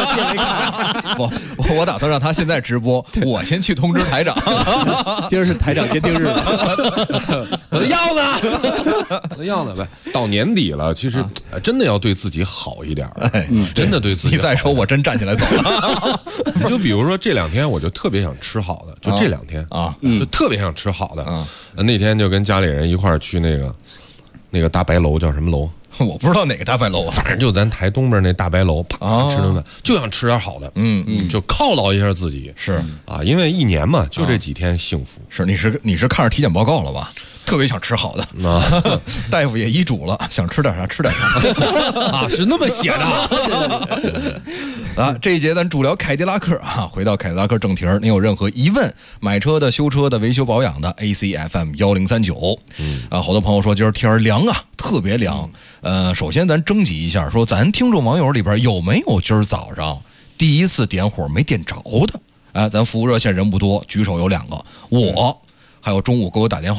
S4: 我打算让他现在直播，我先去通知台长。
S5: 今儿是台长鉴定日，
S8: 我的要呢呗。到年底了，其实真的要对自己好一点，真的对自己。
S4: 你再说，我真站起来走了。
S8: 就比如说这2天，我就特别想吃好的，就这2天啊，就特别想吃好的。那天就跟家里人一块儿去那个大白楼，叫什么楼？
S4: 我不知道哪个大白楼，
S8: 反正就咱台东边那大白楼，啪吃顿饭，就想吃点好的，就犒劳一下自己。
S4: 是啊，
S8: 因为一年嘛，就这几天幸福。
S4: 是你是看着体检报告了吧？特别想吃好的啊，大夫也医嘱了，想吃点啥吃点啥
S8: 啊，是那么写
S4: 的啊。这一节咱主聊凯迪拉克啊，回到凯迪拉克正题儿，您有任何疑问，买车的、修车的、维修保养的 ，ACFM 1039。好多朋友说今儿天儿凉啊，特别凉。首先咱征集一下，说咱听众网友里边有没有今儿早上第一次点火没点着的？咱服务热线人不多，举手有2个，我。还有中午给我打电话的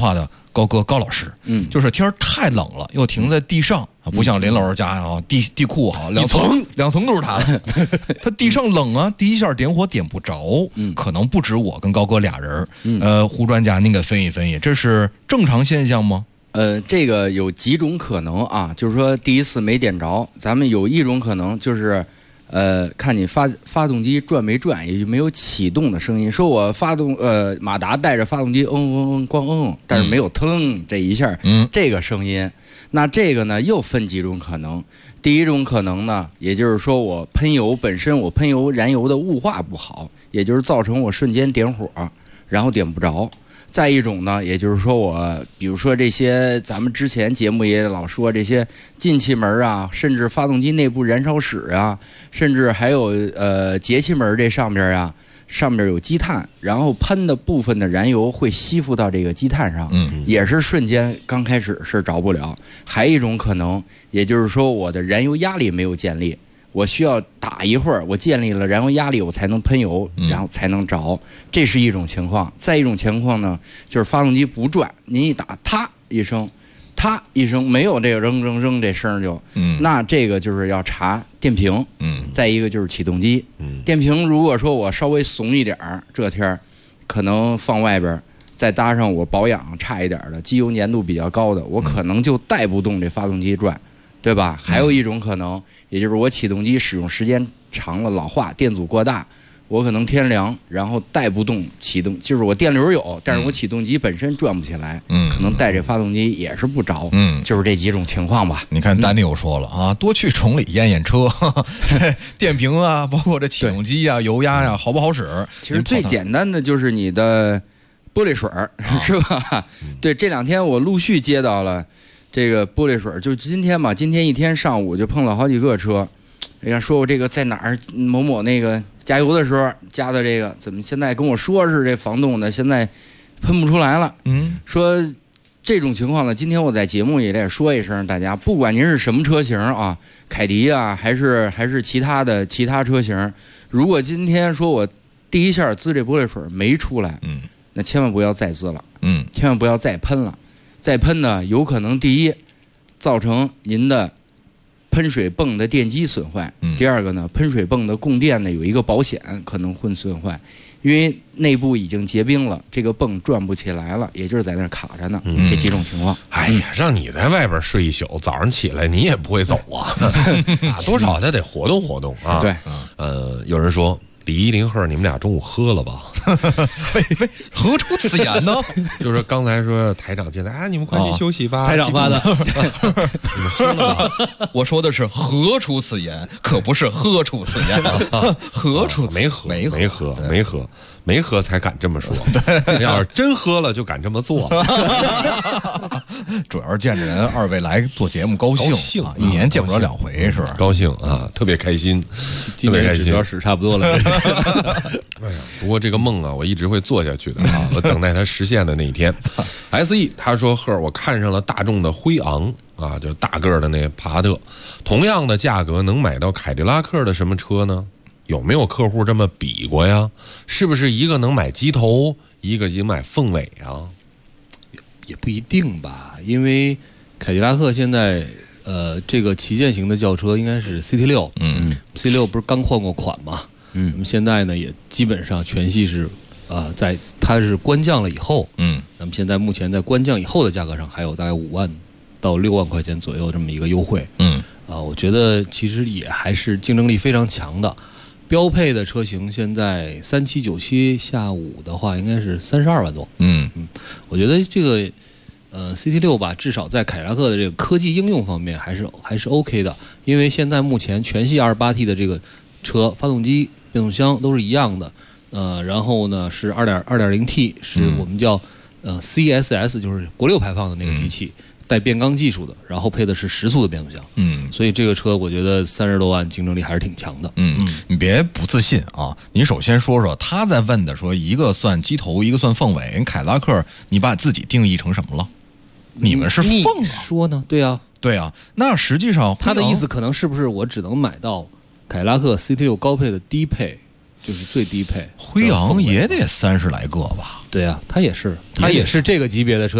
S4: 高哥高老师，就是天太冷了，又停在地上啊，不像林老师家啊，地库啊，两层都是他的，他地上冷啊，第一下点火点不着，可能不止我跟高哥俩人，胡专家您给分析分析，这是正常现象吗？
S1: 这个有几种可能啊，就是说第一次没点着，咱们有一种可能就是。看你发动机转没转，也就没有启动的声音。说我马达带着发动机咣，但是没有腾这一下，这个声音。那这个呢又分几种可能。第一种可能呢，也就是说我喷油本身我喷油燃油的雾化不好，也就是造成我瞬间点火，然后点不着。再一种呢，也就是说我，比如说这些咱们之前节目也老说这些进气门啊，甚至发动机内部燃烧室啊，甚至还有节气门这上边啊，上面有积碳，然后喷的部分的燃油会吸附到这个积碳上，也是瞬间刚开始是着不了。还有一种可能，也就是说我的燃油压力没有建立。我需要打一会儿，我建立了燃油压力，我才能喷油，然后才能着，这是一种情况。再一种情况呢，就是发动机不转，您一打，嗒一声，没有这个扔这声就，那这个就是要查电瓶，再一个就是启动机，电瓶如果说我稍微怂一点儿，这天可能放外边，再搭上我保养差一点的，机油粘度比较高的，我可能就带不动这发动机转。对吧？还有一种可能，也就是我启动机使用时间长了，老化，电阻过大，我可能天凉，然后带不动启动，就是我电流有，但是我启动机本身转不起来，可能带这发动机也是不着，就是这几种情况吧。
S4: 你看丹尼又说了啊，多去崇礼验车，电瓶啊，包括这启动机啊、油压呀，好不好使？
S1: 其实最简单的就是你的玻璃水是吧？对，这两天我陆续接到了。这个玻璃水就今天嘛，今天一天上午就碰了好几个车，哎呀，说我这个在哪儿某某那个加油的时候加的这个，怎么现在跟我说是这防冻的，现在喷不出来了。说这种情况呢，今天我在节目也得说一声，大家不管您是什么车型啊，凯迪啊，还是其他车型，如果今天说我第一下滋这玻璃水没出来，那千万不要再滋了，千万不要再喷了。再喷呢，有可能第一造成您的喷水泵的电机损坏，第二个呢，喷水泵的供电呢有一个保险可能会损坏，因为内部已经结冰了，这个泵转不起来了，也就是在那卡着呢。这几种情况。
S8: 哎呀，让你在外边睡一宿，早上起来你也不会走啊，多少他得活动活动啊。
S1: 对，
S8: 有人说。李一林鹤，你们俩中午喝了吧？
S4: 何出此言呢？
S8: 就是刚才说台长进来啊，你们快去休息吧。
S5: 台长发的，
S8: 你们喝了吧？
S4: 我说的是何出此言，可不是喝出此言。何出
S8: 没喝才敢这么说。要是真喝了，就敢这么做。
S4: 主要是见着人二位来做节目高兴啊，一年见不着2回是吧？
S8: 高兴啊，特别开心，特别开心。
S5: 指标使差不多了。
S8: 哎呀，不过这个梦啊，我一直会做下去的啊，我等待它实现的那一天。SE 他说贺，我看上了大众的辉昂啊，就大个的那帕萨特，同样的价格能买到凯迪拉克的什么车呢？有没有客户这么比过呀？是不是一个能买鸡头，一个能买凤尾啊？
S5: 也不一定吧，因为凯迪拉克现在这个旗舰型的轿车应该是 CT6， C6 不是刚换过款嘛？那么现在呢也基本上全系是在它是官降了以后，那么现在目前在官降以后的价格上还有大概5万到6万块钱左右这么一个优惠，我觉得其实也还是竞争力非常强的。标配的车型现在3797下午的话应该是32万多，我觉得这个CT6 吧，至少在凯迪拉克的这个科技应用方面还是 OK 的，因为现在目前全系 28T 的这个车发动机、变速箱都是一样的，然后呢是2.0T 是我们叫CSS 就是国6排放的那个机器。带变缸技术的，然后配的是10速的变速箱，所以这个车我觉得30多万竞争力还是挺强的。
S4: 你别不自信啊！你首先说说他在问的，说一个算鸡头，一个算凤尾。凯迪拉克，你把自己定义成什么了？你们是凤啊？
S5: 说呢？对啊，
S4: 对啊。那实际上
S5: 他的意思可能是不是我只能买到凯迪拉克 CT6 高配的低配，就是最低配？
S4: 辉昂也得30来个吧？
S5: 对啊，它也是这个级别的车型。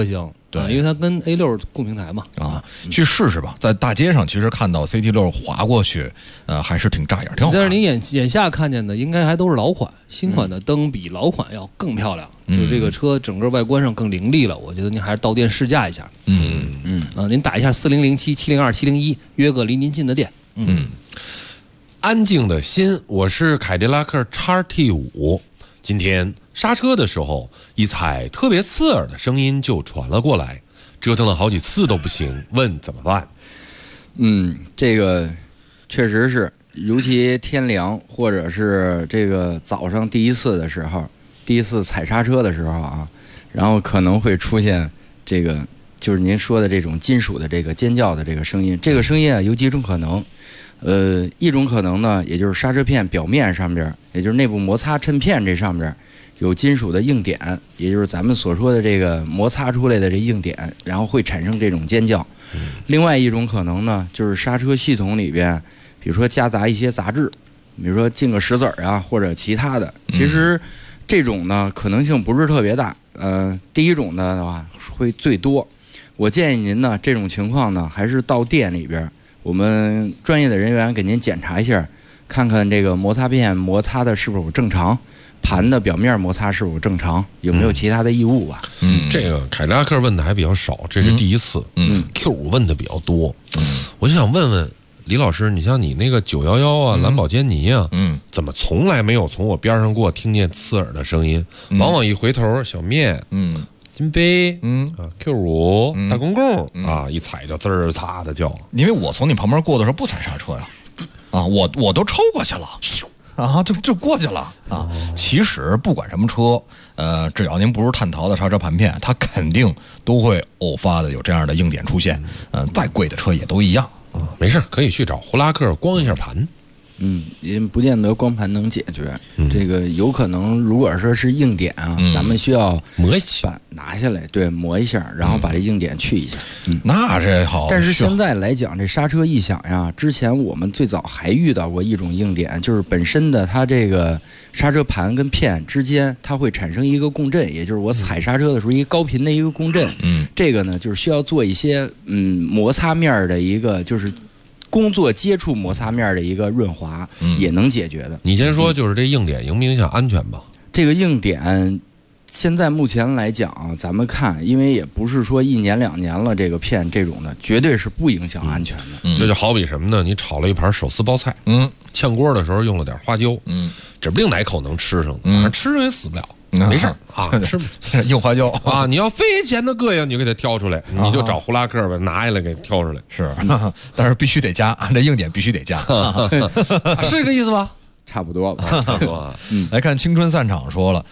S4: 对，
S5: 因为它跟 A6 共平台嘛。
S4: 去试试吧，在大街上其实看到 CT6 滑过去，还是挺扎眼，挺好看。
S5: 但是你眼下看见的应该还都是老款，新款的灯比老款要更漂亮，就这个车整个外观上更凌厉了。我觉得您还是到店试驾一下。您打一下400702-701，约个离您近的店。
S8: 安静的心，我是凯迪拉克 XT5。今天刹车的时候，一踩特别刺耳的声音就传了过来，折腾了好几次都不行，问怎么办？
S1: 这个确实是，尤其天凉或者是这个早上第一次踩刹车的时候啊，然后可能会出现这个就是您说的这种金属的这个尖叫的这个声音。这个声音啊有几种可能。一种可能呢，也就是刹车片表面上边，也就是内部摩擦衬片这上边有金属的硬点，也就是咱们所说的这个摩擦出来的这硬点，然后会产生这种尖叫。另外一种可能呢，就是刹车系统里边，比如说夹杂一些杂质，比如说进个石子儿啊，或者其他的。其实这种呢可能性不是特别大。第一种的话会最多。我建议您呢，这种情况呢，还是到店里边。我们专业的人员给您检查一下，看看这个摩擦片摩擦的是否正常，盘的表面摩擦是否正常，有没有其他的异物吧？
S8: 这个凯迪拉克问的还比较少，这是第一次。Q5 问的比较多。我就想问问李老师，你像你那个911啊、兰博基尼啊，怎么从来没有从我边上过听见刺耳的声音？往往一回头，小面，金杯，Q5 大公共啊，一踩就滋儿擦的叫。
S4: 因为我从你旁边过的时候不踩刹车呀，我都抽过去了，就过去了啊。其实不管什么车，只要您不是碳陶的刹车盘片，它肯定都会偶发的有这样的硬点出现。再贵的车也都一样。
S8: 没事，可以去找胡拉克光一下盘。
S1: 也不见得光盘能解决。这个有可能，如果说是硬点啊，咱们需要
S8: 磨一下，
S1: 拿下来，对，磨一下，然后把这硬点去一下。
S4: 那这好。
S1: 但是现在来讲，这刹车异响呀，之前我们最早还遇到过一种硬点，就是本身的它这个刹车盘跟片之间，它会产生一个共振，也就是我踩刹车的时候一个高频的一个共振。这个呢，就是需要做一些摩擦面的一个就是工作接触摩擦面的一个润滑，也能解决的。
S8: 你先说，就是这硬点影不影响安全吧？
S1: 这个硬点现在目前来讲啊，咱们看，因为也不是说1年2年了，这个片这种的绝对是不影响安全的。
S8: 这就好比什么呢？你炒了一盘手撕包菜，炝锅的时候用了点花椒，指不定哪口能吃上，反正吃上也死不了。没事啊，吃
S4: 硬花椒
S8: 啊！你要非嫌它膈应，你就给它挑出来，你就找胡拉克吧，拿下来给挑出来。
S4: 是，但是必须得加，这硬点必须得加，
S8: 是这个意思吧？
S1: 差不多吧，
S8: 差不多。
S4: 来看青春散场说了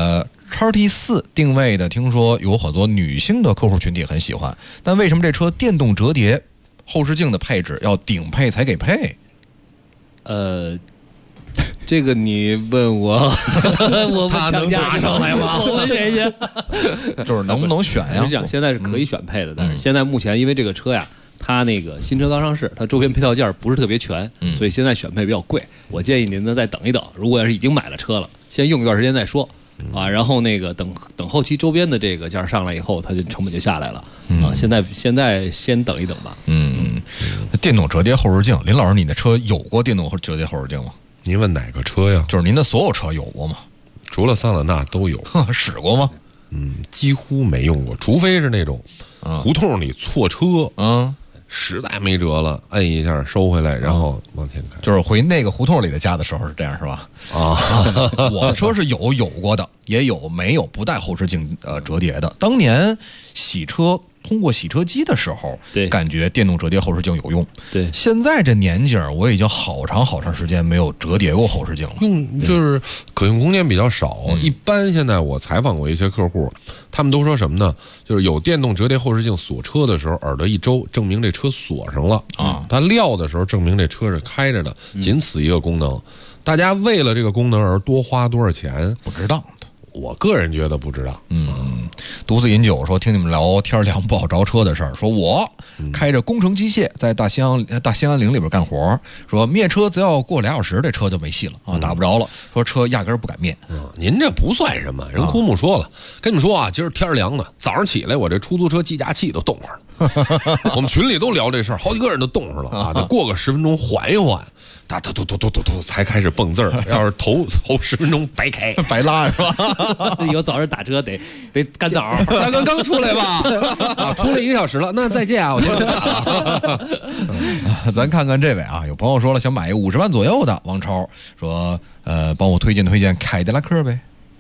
S4: ，XT4 定位的，听说有很多女性的客户群体很喜欢，但为什么这车电动折叠后视镜的配置要顶配才给配？
S5: 这个你问我，我
S8: 他能拿上来吗？
S5: 我问谁去？
S4: 就是能不能选呀？
S5: 是这样，现在是可以选配的，但是现在目前因为这个车呀，它那个新车刚上市，它周边配套件不是特别全，所以现在选配比较贵。我建议您呢再等一等，如果要是已经买了车了，先用一段时间再说啊，然后那个等后期周边的这个件上来以后，它就成本就下来了啊。现在先等一等吧。
S4: 电动折叠后视镜，林老师，你的车有过电动折叠后视镜吗？
S8: 您问哪个车呀？
S4: 就是您的所有车有过吗？
S8: 除了桑塔纳都有。
S4: 使过吗？
S8: 几乎没用过，除非是那种胡同里错车，实在没辙了，摁一下收回来，然后往前开。
S4: 就是回那个胡同里的家的时候是这样是吧？我的车是有过的，也有没有不带后视镜折叠的。当年洗车通过洗车机的时候，
S5: 对，
S4: 感觉电动折叠后视镜有用。
S5: 对，
S4: 现在这年纪我已经好长时间没有折叠过后视镜了，
S8: 就是可用空间比较少。一般现在我采访过一些客户，他们都说什么呢？就是有电动折叠后视镜锁车的时候，耳朵一周，证明这车锁上了啊。它撂的时候，证明这车是开着的，仅此一个功能。大家为了这个功能而多花多少钱？
S4: 不知道。
S8: 我个人觉得不知道。
S4: 独自饮酒说听你们聊天凉不好着车的事儿，说我开着工程机械在大兴安岭里边干活，说灭车只要过2小时这车就没戏了啊，打不着了，说车压根不敢灭。
S8: 您这不算什么，人枯木说了，跟你们说啊，今儿天凉呢，早上起来我这出租车计价器都冻上了。我们群里都聊这事儿，好几个人都冻上了啊，得过个10分钟缓一缓。哒哒嘟嘟嘟嘟嘟才开始蹦字儿，要是头10分钟白开
S4: 白拉是吧？
S5: 以后早上打车得干早，
S8: 大哥刚出来吧？啊，出来1个小时了，那再见啊！我就打了。
S4: 咱看看这位啊，有朋友说了想买一个50万左右的，王超说帮我推荐凯迪拉克呗。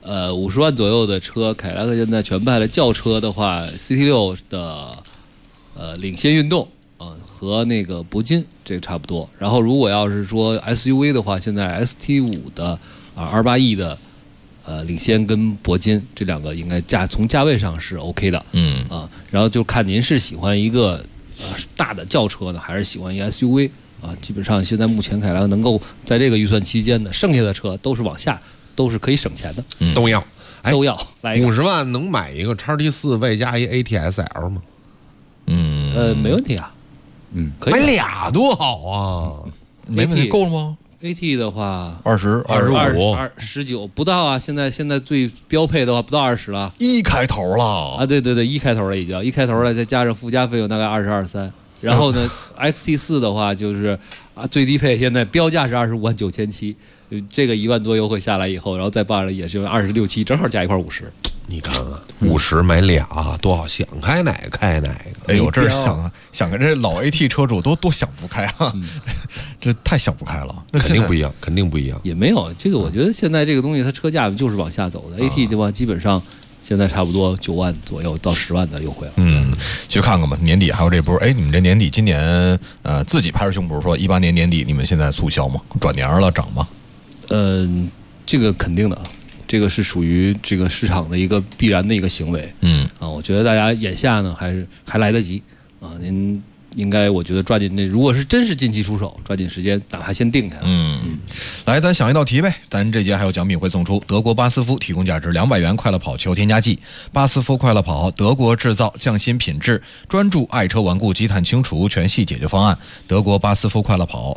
S5: 50万左右的车，凯迪拉克现在全派了轿车的话 ，CT6 的领先运动。和那个铂金这个差不多，然后如果要是说 SUV 的话，现在 ST5 的28E 的领先跟铂金这两个应该从价位上是 OK 的，然后就看您是喜欢一个大的轿车呢，还是喜欢一个 SUV 啊？基本上现在目前凯迪拉克能够在这个预算期间的剩下的车都是往下，都是可以省钱的，
S8: 都要
S5: 来
S8: 50万能买一个 XT4 外加一 ATS-L 吗？
S5: 没问题啊。可以
S8: 买俩多好啊！
S4: 没问题，够了吗
S5: ？AT 的话
S4: ，20、25、
S5: 19不到啊！现在最标配的话不到20了
S4: ，1开头了
S5: 啊！对，1开头了已经，1开头了，再加上附加费用大概22、23。然后呢，XT4 的话就是最低配现在标价是25万9700，这个1万多优惠下来以后，然后再办了也是26、7，正好加一块50。
S8: 你看看，50买俩多好，想开哪个开哪个。
S4: 哎呦，这是想跟这老 AT 车主都想不开啊，这太想不开了。
S8: 肯定不一样，肯定不一样。
S5: 也没有这个，我觉得现在这个东西它车价就是往下走的。AT 的话，基本上现在差不多9万左右到10万的优惠了。
S4: 去看看吧，年底还有这波。哎，你们这年底今年自己拍着胸脯说18年年底你们现在促销吗？转年了涨吗？
S5: 这个肯定的。这个是属于这个市场的一个必然的一个行为，我觉得大家眼下呢还来得及啊，您应该我觉得抓紧如果是真是近期出手，抓紧时间，哪怕先定下来。
S4: 来，咱想一道题呗。咱这节还有奖品会送出德国巴斯夫提供价值200元快乐跑球添加剂，巴斯夫快乐跑，德国制造，匠心品质，专注爱车顽固积碳清除全系解决方案。德国巴斯夫快乐跑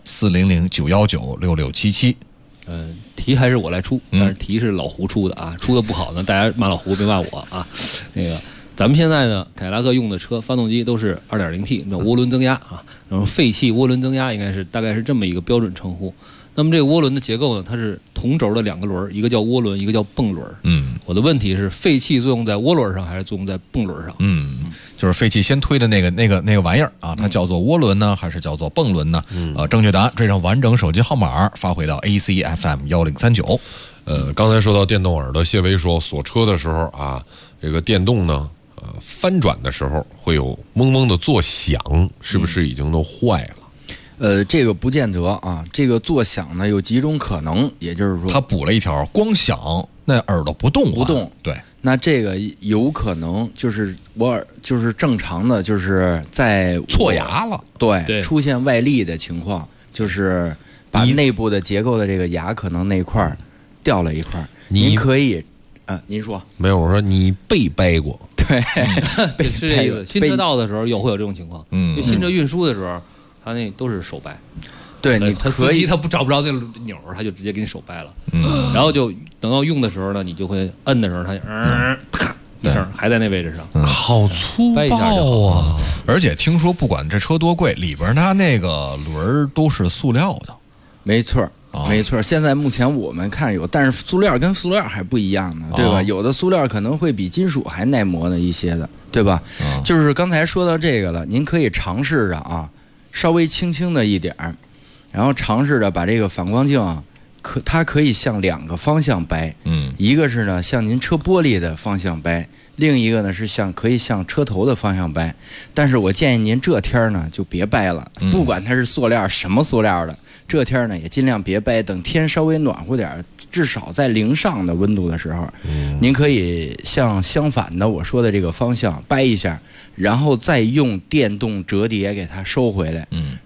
S4: ，400-919-6677。
S5: 题还是我来出，但是题是老胡出的啊，出的不好呢，大家骂老胡别骂我啊。那个咱们现在呢，凯迪拉克用的车发动机都是 2.0T 涡轮增压啊，然后废气涡轮增压应该是大概是这么一个标准称呼。那么这个涡轮的结构呢，它是同轴的2个轮，一个叫涡轮，一个叫泵轮。我的问题是废气作用在涡轮上还是作用在泵轮上？
S4: 就是废气先推的那个玩意儿啊，它叫做涡轮呢，还是叫做泵轮呢？正确答案追上完整手机号码发回到 ACFM1039。
S8: 刚才说到电动耳朵，谢维说锁车的时候啊，这个电动呢，翻转的时候会有嗡嗡的作响，是不是已经都坏了？
S1: 这个不见得啊，这个作响呢有几种可能，也就是说，
S4: 它补了一条，光响那耳朵不动，对，
S1: 那这个有可能就是就是正常的，就是在
S8: 错牙了，
S1: 对，出现外力的情况，就是把内部的结构的这个牙可能那块掉了一块，您可以您说
S8: 没有？我说你被掰过，
S1: 对，
S5: 是这意思。新车到的时候会有这种情况，因为新车运输的时候。他那都是手掰，
S1: 对，
S5: 他司机他找不着那钮，他就直接给你手掰了，然后就等到用的时候呢，你就会摁的时候，他就咔一声还在那位置上，
S8: 好粗
S5: 掰一下就好啊！
S4: 而且听说不管这车多贵，里边它那个轮都是塑料的，
S1: 没错。没错，现在目前我们看有，但是塑料跟塑料还不一样呢，对吧？有的塑料可能会比金属还耐磨的一些的，对吧？就是刚才说到这个了，您可以尝试着啊。稍微轻轻的一点儿，然后尝试着把这个反光镜啊，它可以向2个方向掰，一个是呢向您车玻璃的方向掰，另一个呢是可以向车头的方向掰。但是我建议您这天呢就别掰了，不管它是塑料什么塑料的，这天呢也尽量别掰，等天稍微暖和点，至少在0上的温度的时候，您可以向相反的我说的这个方向掰一下，然后再用电动折叠给它收回来，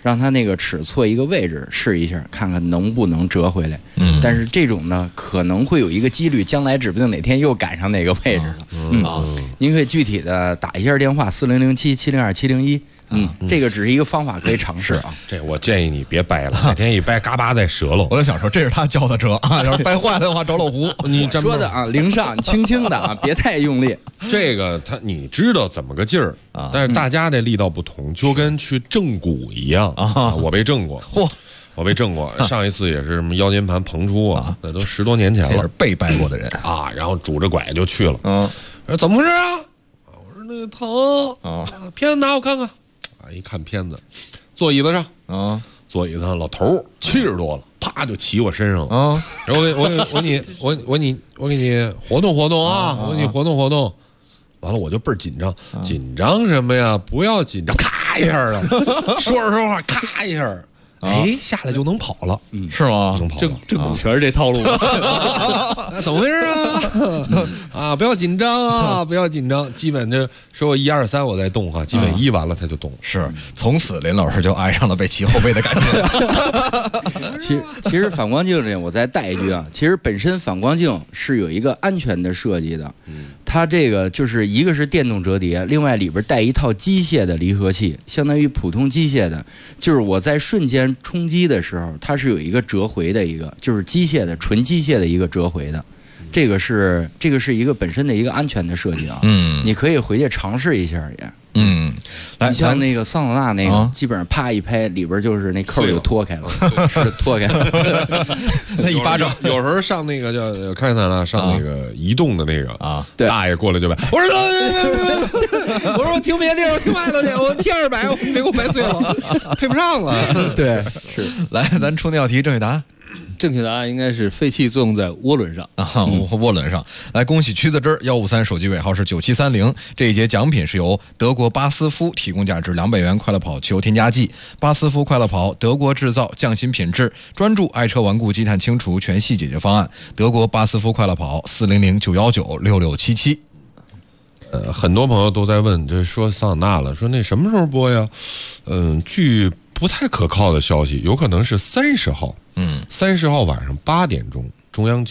S1: 让它那个齿错一个位置试一下，看看能不能折回来。但是这种呢，可能会有一个几率，将来指不定哪天又赶上那个位置了。您可以具体的打一下电话4007-702-701。这个只是一个方法，可以尝试啊。
S8: 这我建议你别掰了，哪天一掰嘎巴再折了。
S4: 我就想说，这是他教的折啊，要是掰坏了的话着了胡。
S8: 你
S1: 说的啊，零上轻轻的啊，别太用力。
S8: 这个你知道怎么个劲儿啊？但是大家的力道不同，就跟去正骨一样啊。我被正过，我被正过。上一次也是什么腰间盘膨出啊，那都10多年前了。
S4: 被掰过的人
S8: 啊，然后拄着拐就去了。说怎么回事啊？我说那个疼啊，片子拿我看看。一看片子，坐椅子上啊，坐椅子上，老头70多了，啪就骑我身上了啊！然后我给你活动活动啊，我给你活动活动。完了我就倍儿紧张，紧张什么呀？不要紧张，咔一下的，说着说话，咔一下。下来就能跑了，
S4: 是吗？
S8: 能跑，
S5: 这股全是这套路。
S8: 那怎么回事啊？不要紧张啊，不要紧张。基本就说我1、2、3我再动哈，基本1完了他就动。
S4: 是，从此林老师就爱上了被骑后背的感觉。
S1: 其实反光镜这我再带一句啊，其实本身反光镜是有一个安全的设计的。它这个就是一个是电动折叠，另外里边带一套机械的离合器，相当于普通机械的，就是我在瞬间冲击的时候，它是有一个折回的一个，就是机械的纯机械的一个折回的，这个是一个本身的一个安全的设计啊。你可以回去尝试一下也。你像那个桑塔纳那个，基本上啪一拍，里边就是那扣就脱开了，是脱开了。
S4: 那一巴掌，
S8: 有时候上那个叫看见了，上那个移动的那个啊，大爷过来就摆，我说我停别的地儿，我停外头去，我贴200，我别给我掰碎了，配不上了。
S1: 对，是。
S4: 来，咱出那道题，正确答案。
S5: 正确答案应该是废气作用在涡轮上
S4: 啊，涡轮上。来，恭喜曲子之153，手机尾号是9730。这一节奖品是由德国巴斯夫提供价值200元快乐跑汽油添加剂。巴斯夫快乐跑，德国制造，匠心品质，专注爱车顽固积碳清除全系解决方案。德国巴斯夫快乐跑，400-919-6677。
S8: 很多朋友都在问，这说桑塔纳了，说那什么时候播呀？据不太可靠的消息，有可能是30号。30号晚上8点钟，中央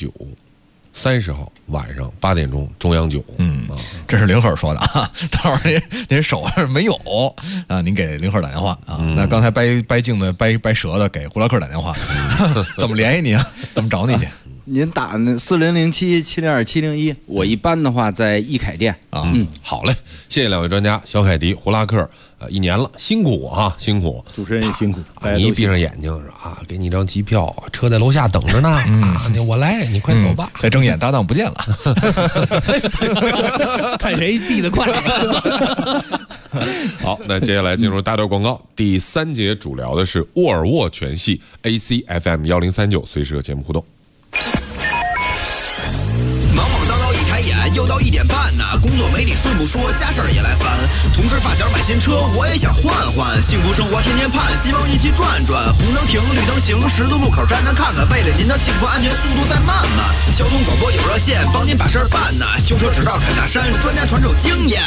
S8: 9。30号晚上8点钟，中央9。
S4: 这是林鹤说的啊，待会儿您手上没有啊，您给林鹤打电话啊。那刚才掰镜的、掰舌的，给胡拉克打电话，怎么联系你啊？怎么找你去？
S1: 您打那4007-702-701，我一般的话在易凯店啊。
S8: 好嘞，谢谢2位专家，小凯迪、胡拉克，1年了，辛苦啊，辛苦，
S5: 主持人也辛苦。
S8: 你一闭上眼睛啊，给你一张机票，车在楼下等着呢啊，我来，你快走吧。
S4: 再睁眼，搭档不见了，
S5: 看谁闭得快。
S8: 好，那接下来进入大段广告。第3节主聊的是沃尔沃全系 ACFM 1039，随时和节目互动。
S7: 忙忙叨叨一抬眼，又到1点半呢。工作没理顺不说，家事儿也来烦。同事发小买新车，我也想换换。幸福生活天天盼，希望一起转转。红灯停，绿灯行，十字路口站站看看。为了您的幸福安全，速度再慢慢。交通广播有热线，帮您把事儿办呢。修车指导侃大山，专家传授经验。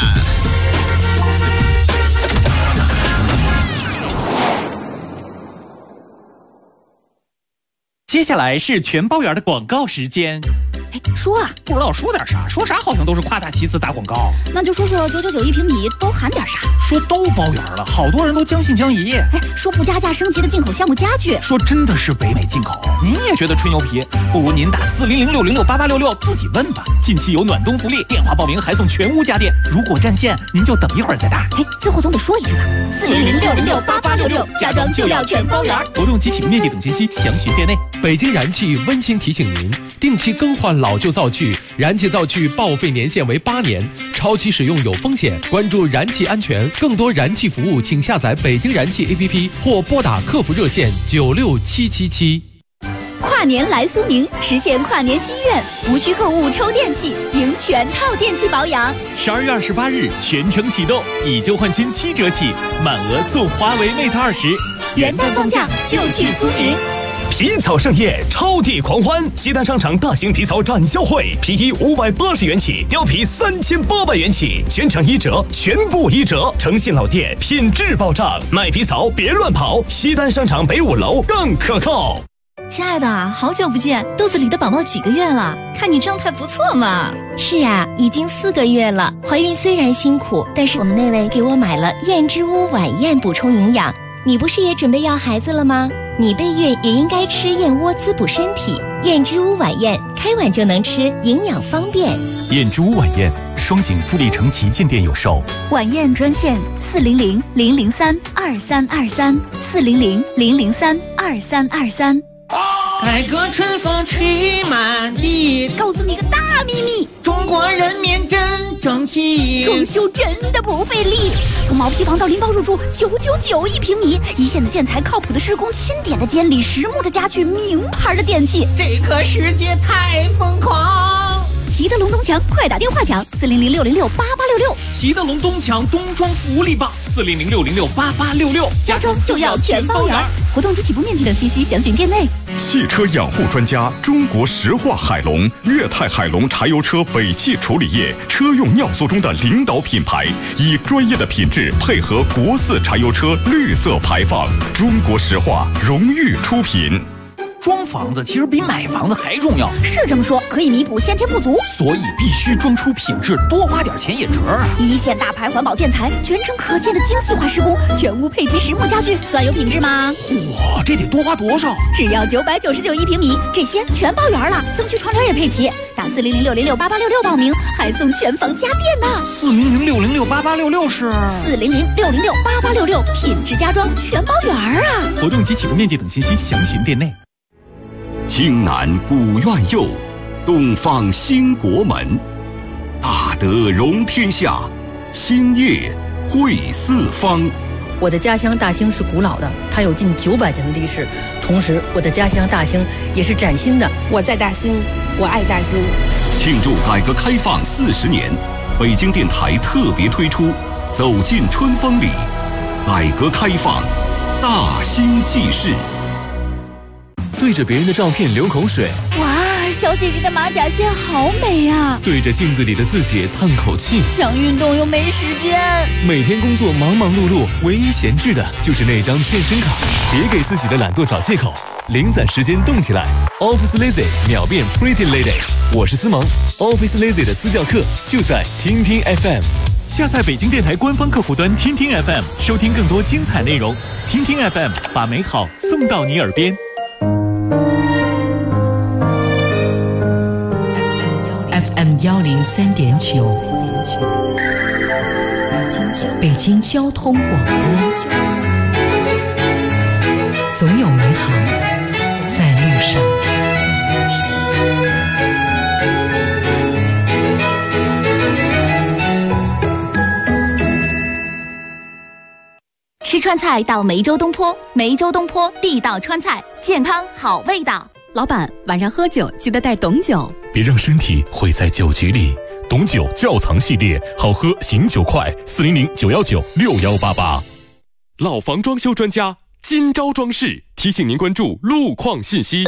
S16: 接下来是全包圆的广告时间。
S9: 说啊，
S16: 不知道说点啥，说啥好像都是夸大其词打广告。
S9: 那就说说999一平米都含点啥？
S16: 说都包圆了，好多人都将信将疑。
S9: 说不加价升级的进口项目家具，
S16: 说真的是北美进口。您也觉得吹牛皮？不如您打4006068866自己问吧。近期有暖冬福利，电话报名还送全屋家电。如果占线，您就等一会儿再打。
S9: 最后总得说一句吧，4006068866，家装就要全包圆。
S16: 活动及启用面积等信息详询店内。
S10: 北京燃气温馨提醒您，定期更换老旧灶具，燃气灶具报废年限为8年，超期使用有风险。关注燃气安全，更多燃气服务，请下载北京燃气 APP 或拨打客服热线96777。
S12: 跨年来苏宁，实现跨年心愿，无需购物抽电器，赢全套电器保养。
S3: 12月28日全程启动，以旧换新7折起，满额送华为 Mate 20。
S12: 元旦放假就去苏宁。
S13: 皮草盛宴，超地狂欢！西单商场大型皮草展销会，皮衣580元起，貂皮3800元起，全场1折，全部1折。诚信老店，品质保障，买皮草别乱跑。西单商场北5楼更可靠。
S19: 亲爱的，好久不见，肚子里的宝宝几个月了？看你状态不错嘛。
S22: 是啊，已经4个月了。怀孕虽然辛苦，但是我们那位给我买了燕之屋晚宴补充营养。你不是也准备要孩子了吗？你备孕也应该吃燕窝滋补身体。燕之屋晚宴，开碗就能吃，营养方便。
S18: 燕之屋晚宴，双井富力城旗舰店有售。
S12: 晚宴专线400-003-2323，400-003-2323。
S15: 改革春风吹满地，
S11: 告诉你个大秘密，
S15: 中国人民真争气，
S11: 装修真的不费力。从毛坯房到拎包入住，999一平米，一线的建材，靠谱的施工，钦点的监理，实木的家具，名牌的电器，
S15: 这个世界太疯狂。
S11: 齐德龙东墙，快打电话抢400-606-8866。
S16: 齐德龙东墙冬装福利棒，400-606-8866。
S11: 家装就要全包圆。活动及起步面积等信息详询店内。
S17: 汽车养护专家，中国石化海龙、粤泰海龙柴油车尾气处理液车用尿素中的领导品牌，以专业的品质配合国4柴油车绿色排放，中国石化荣誉出品。
S16: 装房子其实比买房子还重要，
S11: 是这么说，可以弥补先天不足，
S16: 所以必须装出品质，多花点钱也值啊！
S11: 一线大牌环保建材，全程可见的精细化施工，全屋配齐实木家具，算有品质吗？
S16: 嚯，这得多花多少？
S11: 只要999一平米，这些全包圆了，灯具窗帘也配齐。打400-606-8866报名，还送全房家电呢。
S16: 400-606-8866是
S11: 400-606-8866，品质家装全包圆啊！
S16: 活动及起步面积等信息详询店内。
S24: 京南古院右，东方兴国门，大德容天下，兴业惠四方。
S25: 我的家乡大兴是古老的，它有近900年的历史。同时，我的家乡大兴也是崭新的。
S26: 我在大兴，我爱大兴。
S24: 庆祝改革开放40年，北京电台特别推出《走进春风里》，改革开放，大兴记事。
S27: 对着别人的照片流口水，
S11: 哇，小姐姐的马甲线好美啊！
S27: 对着镜子里的自己叹口气，
S11: 想运动又没时间。
S27: 每天工作忙忙碌碌，唯一闲置的就是那张健身卡。别给自己的懒惰找借口，零散时间动起来。Office Lazy 秒变 Pretty Lady， 我是思萌。Office Lazy 的私教课就在听听 FM。
S3: 下载北京电台官方客户端听听 FM， 收听更多精彩内容。听听 FM， 把美好送到你耳边。
S28: FM 103.9，北京交通广播，总有美好在路上。
S11: 吃川菜到梅州东坡，梅州东坡地道川菜，健康好味道。
S29: 老板，晚上喝酒记得带董酒，
S14: 别让身体毁在酒局里。董酒窖藏系列，好喝醒酒快，400-919-6188。老房装修专家今朝装饰提醒您关注路况信息。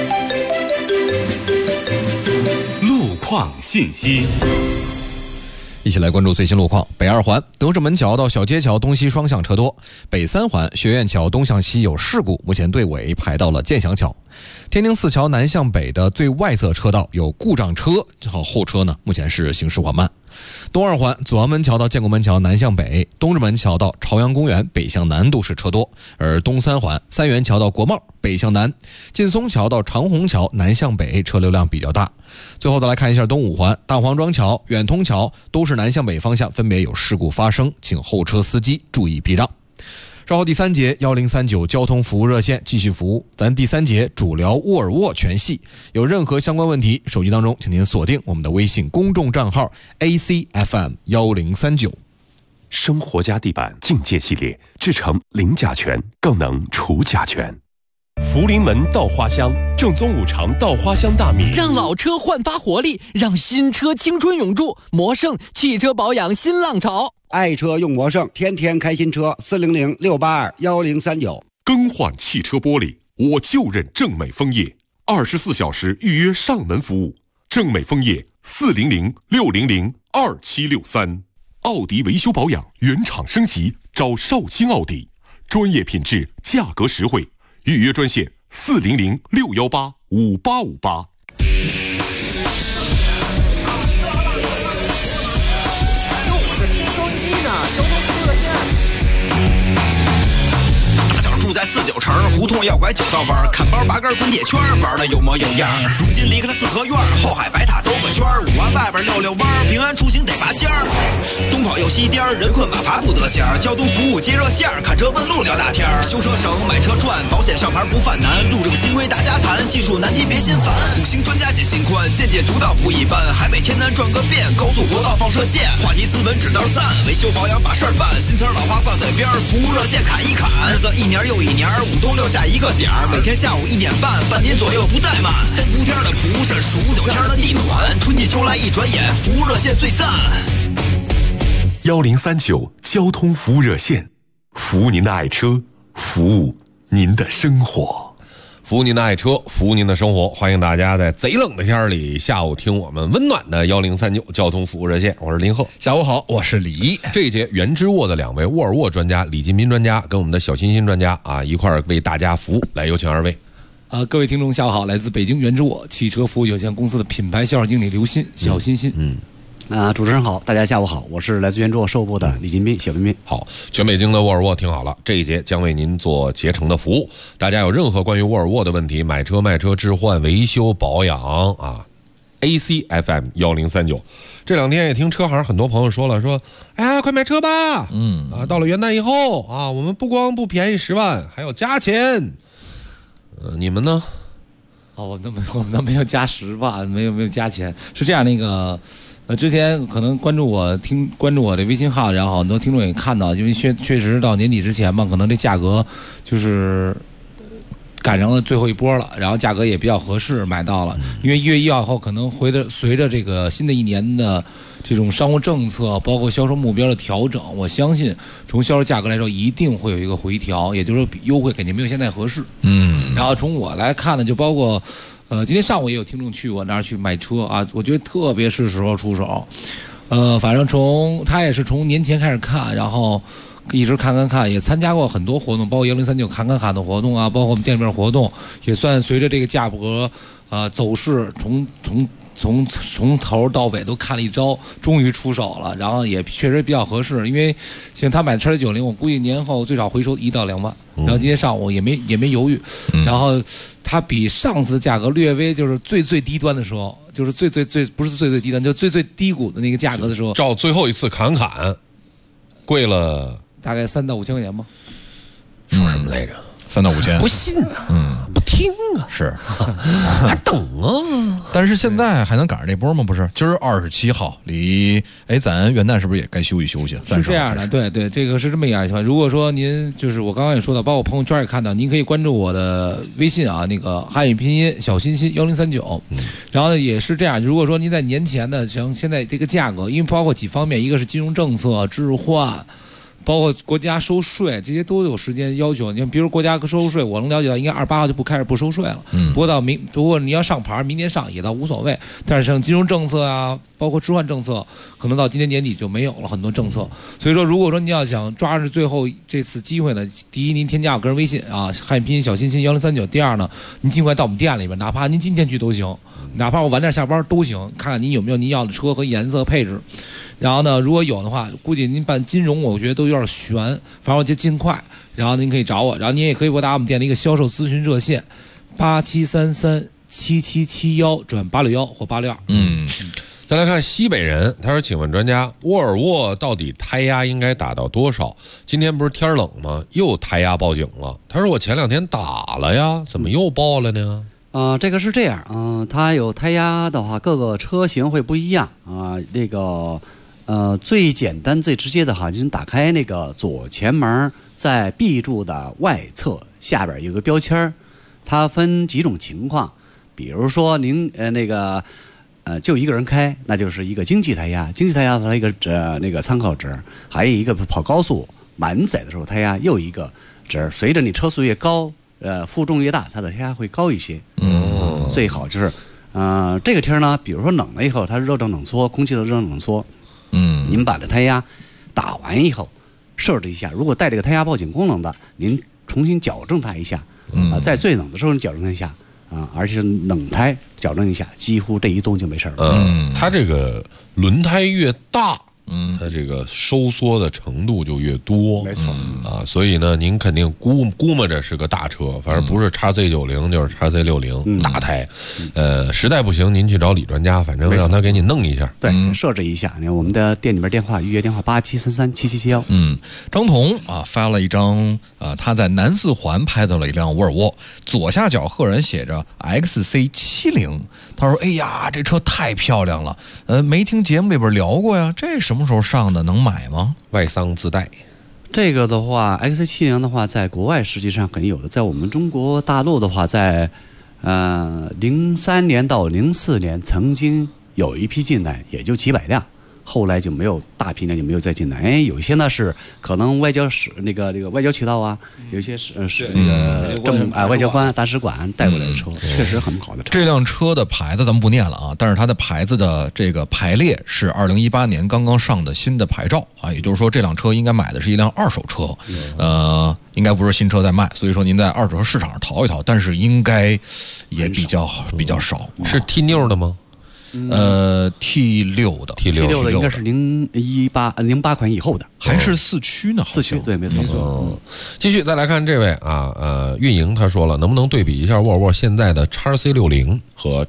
S14: 路况信息。
S4: 一起来关注最新路况。北2环德胜门桥到小街桥东西双向车多，北3环学院桥东向西有事故，目前队尾排到了建祥桥。天宁4桥南向北的最外侧车道有故障车，后车呢目前是行驶缓慢。东2环左阳门桥到建国门桥南向北，东直门桥到朝阳公园北向南都是车多，而东3环三元桥到国贸北向南，劲松桥到长虹桥南向北车流量比较大。最后再来看一下东5环大黄庄桥、远通桥都是南向北方向分别有事故发生，请后车司机注意避让。稍后第3节1039交通服务热线继续服务，咱第3节主聊沃尔沃全系，有任何相关问题，手机当中请您锁定我们的微信公众账号 ACFM1039。
S14: 生活家地板境界系列，制成零甲醛，更能除甲醛。福临门稻花香，正宗五常稻花香大米，
S30: 让老车焕发活力，让新车青春永驻。魔盛汽车保养新浪潮，
S6: 爱车用魔盛，天天开新车，400-682-1039。
S14: 更换汽车玻璃，
S17: 我就认正美枫叶，24小时预约上门服务。正美枫叶400-600-2763。奥迪维修保养原厂升级，找绍兴奥迪，专业品质，价格实惠。预约专线400-618-5858。
S1: 住在49城，胡同要拐9道弯，看包拔根滚铁圈，玩的有模有样。如今离开了四合院，后海白塔兜个圈，5环外边溜溜弯，平安出行得拔尖儿。东跑又西颠，人困马乏不得闲，交通服务接热线，看车问路聊大天。修车省，买车赚，保险上牌不犯难，路正新规大家谈，技术难题别心烦。5星专家解心宽，见解独到不一般，海北天南转个遍，高速国道放射线，话题斯文指道赞，维修保养把事儿办，新词老话挂嘴边，服务热线砍一砍，日子一年又一年，5东6下一个点儿，每天下午1点半，半年左右不怠慢。3伏天的蒲扇，数9天的地暖，春季秋来一转眼，服务热线最赞。
S17: 1039交通服务热线，服务您的爱车，服务您的生活。
S2: 服务您的爱车，服务您的生活。欢迎大家在贼冷的天里下午听我们温暖的1039交通服务热线，我是林鹤。
S4: 下午好，我是李。
S2: 这一节原之沃的2位沃尔沃专家李金斌专家跟我们的小欣欣专家一块儿为大家服务，来有请2位。
S5: 各位听众下午好，来自北京原之沃汽车服务有限公司的品牌销售经理刘鑫，小欣欣。
S6: 主持人好，大家下午好，我是来自原之沃售后部的李金斌，小彬彬。
S2: 好，全北京的沃尔沃听好了，这一节将为您做竭诚的服务。大家有任何关于沃尔沃的问题，买车卖车置换维修保养ACFM 1039。这2天也听车行很多朋友说了，说哎呀快买车吧，到了元旦以后我们不光不便宜10万，还要加钱。你们呢？
S5: 我们都没有加10万，没有加钱。是这样，之前可能关注我的微信号，然后很多听众也看到，因为确实到年底之前嘛，可能这价格就是赶上了最后一波了，然后价格也比较合适买到了。因为1月1号后可能随着这个新的一年的这种商务政策，包括销售目标的调整，我相信从销售价格来说一定会有一个回调，也就是说优惠肯定没有现在合适。然后从我来看呢，就包括今天上午也有听众去我那儿去买车我觉得特别是时候出手。反正他也是从年前开始看，然后一直看，也参加过很多活动，包括1039看的活动包括我们店里面活动，也算随着这个价格走势从头到尾都看了一招，终于出手了，然后也确实比较合适，因为像他买的X90，我估计年后最少回收1到2万。然后今天上午也没犹豫，然后它比上次价格略微就是最低端的时候，就是最不是最低端，就最低谷的那个价格的时候，
S2: 照最后一次砍贵了
S5: 大概3到5千块钱吧。
S2: 说什么来着
S4: ？3到5千，
S5: 不信
S2: 不听
S4: 是
S2: 还等
S4: 但是现在还能赶上这波吗？不是，今儿27号，咱元旦是不是也该休息休息？
S5: 是这样的，对，这个是这么一样情况。如果说您就是我刚刚也说到，包括朋友圈也看到，您可以关注我的微信汉语拼音小欣欣1039。然后呢也是这样，如果说您在年前呢，像现在这个价格，因为包括几方面，一个是金融政策置换，包括国家收税，这些都有时间要求。你看，比如国家收税，我能了解到，应该28号就开始不收税了。不过你要上牌，明年上也倒无所谓。但是像金融政策包括置换政策，可能到今年年底就没有了很多政策。所以说，如果说你要想抓住最后这次机会呢，第一，您添加我个人微信汉语拼音小欣欣1039。第二呢，您尽快到我们店里边，哪怕您今天去都行，哪怕我晚点下班都行，看看您有没有您要的车和颜色配置。然后呢，如果有的话，估计您办金融，我觉得都有点悬，反正我就尽快。然后您可以找我，然后您也可以拨打我们店的一个销售咨询热线87337771转861或862。
S2: 再来看西北人，他说：“请问专家，沃尔沃到底胎压应该打到多少？今天不是天冷吗？又胎压报警了。他说我前2天打了呀，怎么又报了呢？”
S7: 这个是这样它有胎压的话，各个车型会不一样最简单最直接的就是打开那个左前门，在 B 柱的外侧下边有个标签，它分几种情况。比如说您就一个人开，那就是一个经济胎压，经济胎压它一个参考值，还有一个跑高速满载的时候胎压又一个值。随着你车速越高， 负重越大，它的胎压会高一些。最好就是这个天呢，比如说冷了以后，它热胀冷缩，空气的热胀冷缩。您把这胎压打完以后，设置一下，如果带这个胎压报警功能的，您重新矫正它一下。在最冷的时候你矫正一下而且是冷胎矫正一下，几乎这一动就没事了。
S2: 它这个轮胎越大，它这个收缩的程度就越多，
S7: 没错
S2: 所以呢，您肯定估摸着是个大车，反正不是 XC90 就是 XC60 大胎，实在不行您去找李专家，反正让他给你弄一下，
S7: 对，设置一下。我们的店里边电话预约电话87337771。
S4: 张彤发了一张他在南四环拍到了一辆沃尔沃，左下角赫然写着 XC70。他说：“哎呀，这车太漂亮了，没听节目里边聊过呀，这什么时候上的？能买吗？”
S2: 外桑自带。
S7: 这个的话 ，XC70的话，在国外实际上很有的，在我们中国大陆的话，在03年到04年曾经有一批进来，也就几百辆。后来就没有大批量就没有再进来。有一些呢是可能外交使那个外交渠道有一些是那个外交官大使馆带过来的车，确实很好的车。
S4: 这辆车的牌子咱们不念了但是它的牌子的这个排列是2018年刚刚上的新的牌照也就是说这辆车应该买的是一辆二手车，应该不是新车在卖，所以说您在二手车市场上淘一淘，但是应该也比较少。
S2: 是 T6 的吗
S4: ？T6 的
S7: ，T6 的应该是08款以后的，
S4: 还是四驱呢？
S7: 四驱，对，没错。
S2: 继续再来看这位运营他说了，能不能对比一下沃尔沃现在的 XC60 和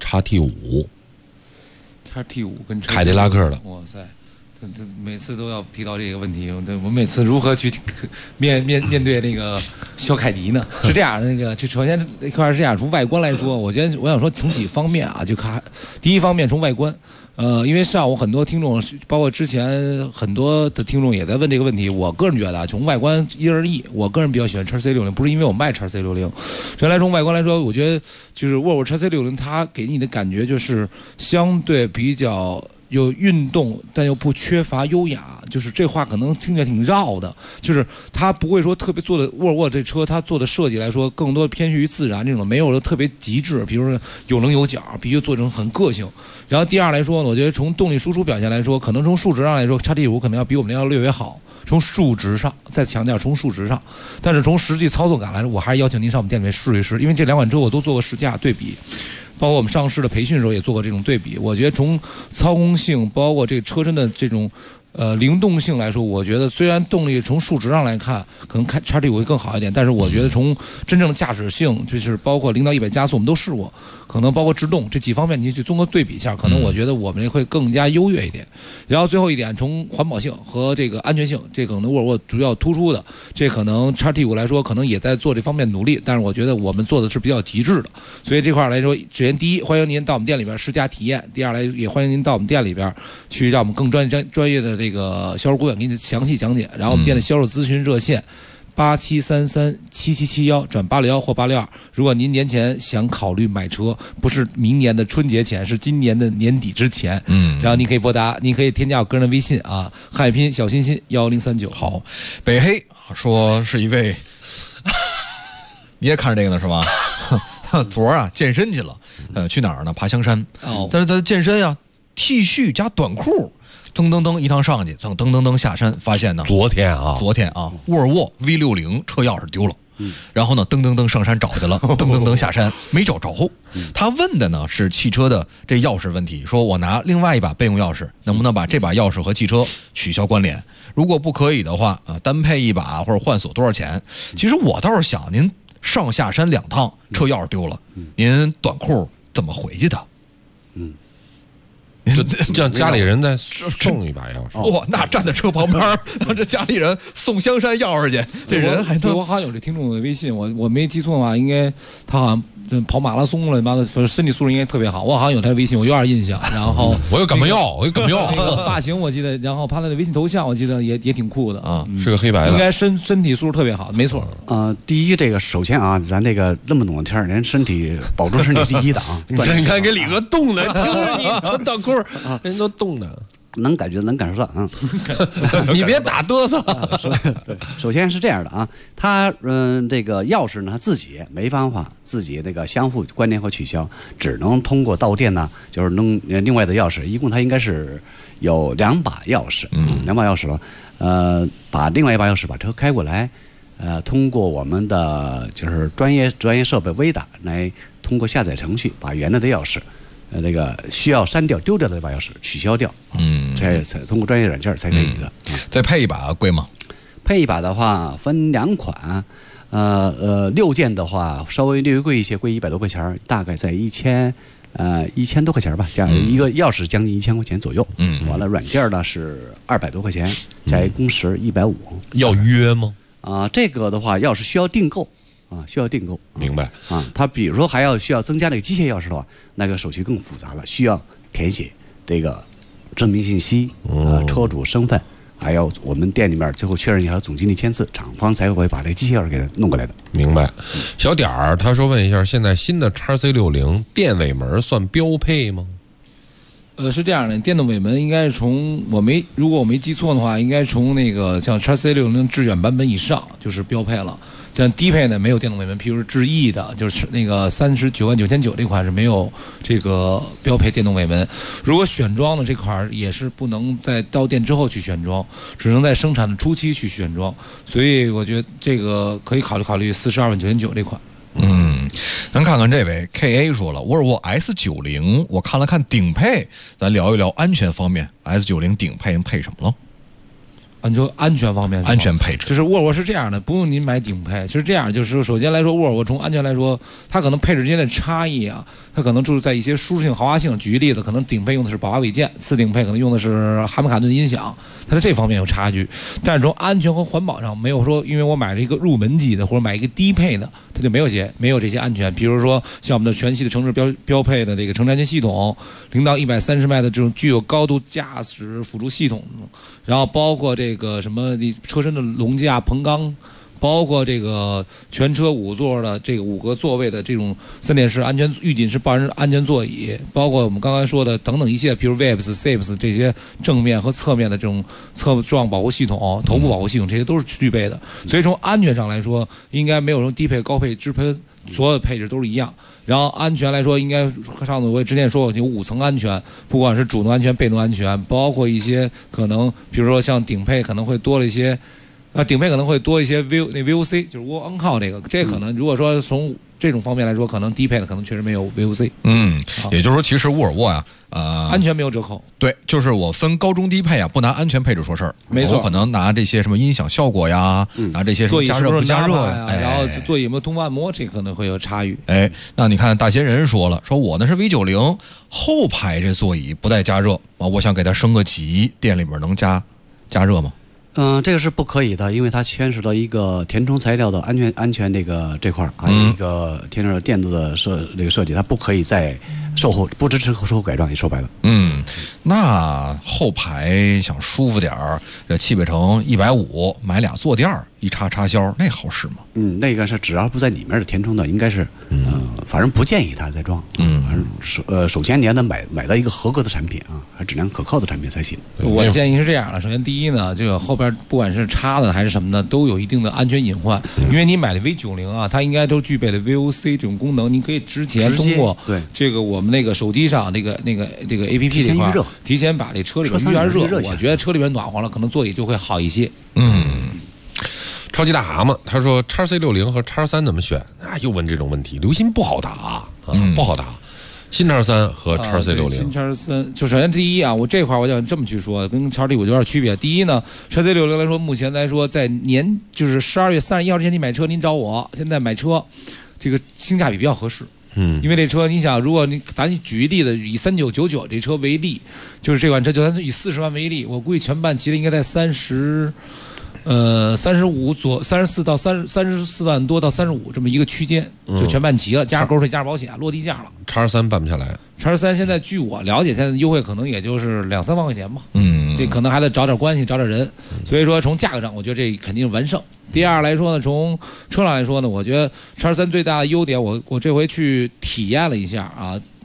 S5: XT5 跟
S2: 凯迪拉克的？
S5: 哇塞！每次都要提到这个问题，我每次如何去面对那个小凯迪呢？是这样的，这首先一块是这样，从外观来说，我想说从几方面就看。第一方面从外观，因为上午很多听众，包括之前很多的听众也在问这个问题。我个人觉得从外观因人而异，我个人比较喜欢 XC60， 不是因为我卖 XC60。原来从外观来说，我觉得就是沃尔沃 XC60， 它给你的感觉就是相对比较有运动，但又不缺乏优雅。就是这话可能听起来挺绕的，就是它不会说特别做的沃尔沃这车，它做的设计来说更多偏向于自然这种，没有的特别极致，比如说有棱有角，必须做成很个性。然后第二来说呢，我觉得从动力输出表现来说，可能从数值上来说 ，XT5 可能要比我们要略微好。从数值上，再强调从数值上，但是从实际操作感来说，我还是邀请您上我们店里面试一试，因为这两款车我都做过试驾对比。包括我们上市的培训的时候也做过这种对比，我觉得从操控性，包括这个车身的这种灵动性来说，我觉得虽然动力从数值上来看，可能XT5会更好一点，但是我觉得从真正的驾驶性，就是包括0到100加速，我们都试过，可能包括制动这几方面，你去综合对比一下，可能我觉得我们会更加优越一点。然后最后一点，从环保性和这个安全性，这可能沃尔沃主要突出的，这可能XT5来说，可能也在做这方面努力，但是我觉得我们做的是比较极致的。所以这块来说，首先第一，欢迎您到我们店里边试驾体验；第二来，也欢迎您到我们店里边去让我们更专业的这个销售顾问给你详细讲解。然后我们店的销售咨询热线87337771转861或862。如果您年前想考虑买车，不是明年的春节前，是今年的年底之前，然后你可以拨打，你可以添加我个人的微信汉语拼音小心心1039。
S4: 好，北黑说是一位，你也看着这个呢是吧？昨儿健身去了，去哪儿呢？爬香山。但是他健身呀，T 恤加短裤。噔一趟上去，噔下山，发现呢，
S2: 昨天
S4: 沃尔沃 V60 车钥匙丢了，然后呢，噔上山找去了，噔下山没找着。他问的呢是汽车的这钥匙问题，说我拿另外一把备用钥匙，能不能把这把钥匙和汽车取消关联？如果不可以的话单配一把或者换锁多少钱？其实我倒是想，您上下山2趟，车钥匙丢了，您短裤怎么回去的？
S2: 就让家里人再送一把钥匙。
S4: 哇，那站在车旁边，让这家里人送香山钥匙去，这人还
S5: 对我好像有这听众的微信，我没记错的话，应该他好像跑马拉松了，妈的，身体素质应该特别好。我好像有他的微信，我有点印象。然后
S2: 我有感冒药，
S5: 那个发型我记得，然后他的微信头像我记得也挺酷的
S2: 是个黑白的，
S5: 应该身体素质特别好，没错。
S7: 第一，这个首先咱这个那么冷的天，人身体保重身体第一的
S2: 你看给李哥冻的，听着你穿短裤，人都冻的。
S7: 能感受到啊。
S4: 你别打嘚瑟。
S7: 对，首先是这样的啊，它这个钥匙呢，它自己没办法自己那个相互关联和取消，只能通过到店呢，就是弄另外的钥匙，一共它应该是有2把钥匙，2把钥匙了，把另外1把钥匙把车开过来。通过我们的就是专业设备微打来，通过下载程序把原来的钥匙，那个需要删掉丢掉的那把钥匙取消掉，才通过专业软件才可以的。
S4: 再配一把贵吗？
S7: 配一把的话分2款，6件的话稍微略贵一些，贵100多块钱，大概在1000多块钱吧，加一个钥匙将近1000块钱左右。完了软件呢是200多块钱，加一工时150。
S2: 要约吗？
S7: 这个的话，钥匙需要订购需要订购。
S2: 明白
S7: 它比如说需要增加那个机械钥匙的话，那个手续更复杂了，需要填写这个证明信息，车主身份，还有我们店里面最后确认一下总经理签字，厂方才会把这个机械钥匙给它弄过来的。明白。
S2: 小点儿他说问一下，现在新的 XC60 电尾门算标配吗？
S5: 是这样的，电动尾门应该是如果我没记错的话，应该从那个像 XC60 致远版本以上就是标配了。像低配呢没有电动尾门，譬如是致意的，就是那个39.999这款是没有这个标配电动尾门。如果选装的这款也是不能在到店之后去选装，只能在生产的初期去选装，所以我觉得这个可以考虑42.999这款。
S4: 咱看看这位 KA 说了，沃尔沃 S90， 我看了看顶配，咱聊一聊安全方面 ，S90 顶配配什么了？
S5: 安全方面，
S4: 安全配置
S5: 就是沃尔沃是这样的，不用您买顶配，是这样，就是首先来说，沃尔沃从安全来说，它可能配置之间的差异啊，它可能就是在一些舒适性、豪华性。举个例子，可能顶配用的是宝华韦健，次顶配可能用的是哈曼卡顿音响，它在这方面有差距。但是从安全和环保上，没有说因为我买了一个入门级的或者买一个低配的，它就没有这些安全。比如说像我们的全系的城市标配的这个城市安全系统，0到130迈的这种具有高度驾驶辅助系统，然后包括这个什么车身的龙架、棚钢，包括这个全车5座的这个5个座位的这种3点式安全预警式报人安全座椅，包括我们刚才说的等等一些，比如 VIPS、SIPS 这些正面和侧面的这种侧撞保护系统、头部保护系统，这些都是具备的。所以从安全上来说，应该没有什么低配、高配之分，所有配置都是一样。然后安全来说，应该上次我也之前说过，有5层安全，不管是主动安全、被动安全，包括一些可能，比如说像顶配可能会多了一些。顶配可能会多一些 VOC， 就是 Walk on Call 这可能如果说从这种方面来说，可能低配的可能确实没有 VOC。
S4: 也就是说，其实沃尔沃呀，
S5: 安全没有折扣。
S4: 对，就是我分高中低配啊，不拿安全配置说事儿。
S5: 没错，
S4: 我可能拿这些什么音响效果呀，拿这些什么加热不加热呀，
S5: 然后座椅有没有通风按摩，这可能会有差异。
S4: 那你看大仙人说了，说我呢是 V90 后排这座椅不带加热啊，我想给它升个级，店里边能加热吗？
S7: 这个是不可以的，因为它牵涉到一个填充材料的安全这块，还有一个牵涉到电镀的设计，它不可以在售后不支持售后改装。你说白了，
S4: 那后排想舒服点儿，这汽配城150买俩坐垫儿，一插销，那好使吗？
S7: 那个是只要不在里面的填充的，应该是，反正不建议它再装。反正首先你让它买到一个合格的产品啊，还质量可靠的产品才行。
S5: 我建议是这样的，首先第一呢，这个后边不管是插的还是什么的，都有一定的安全隐患。因为你买的 V90啊，它应该都具备了 VOC 这种功能，你可以之前通过这个我们那个手机上这个 APP 这块提前把这车里边预热热，我觉得车里边暖和了，可能座椅就会好一些。
S2: 超级大蛤蟆他说 XC60 和 X3 怎么选啊？又问这种问题，刘鑫不好答不好答。新 X3 和 XC60，
S5: 新 X3 就首先第一啊，我这块我想这么去说，跟 XT 我有点区别。第一呢 ，XC60 来说，目前来说在就是12月31号之前你买车，您找我，现在买车这个性价比比较合适。因为这车你想，如果咱举一例子，以3999这车为例，就是这款车就咱以40万为例，我估计全办齐了应该在34到34万多到35这么一个区间，就全办齐了，加上购置税、加上保险，落地价了。
S2: X3办不下来。
S5: X3现在据我了解，现在优惠可能也就是2-3万块钱吧。这可能还得找点关系，找点人。所以说从价格上，我觉得这肯定是完胜。第二来说呢，从车上来说呢，我觉得 X3 最大的优点，我这回去体验了一下啊。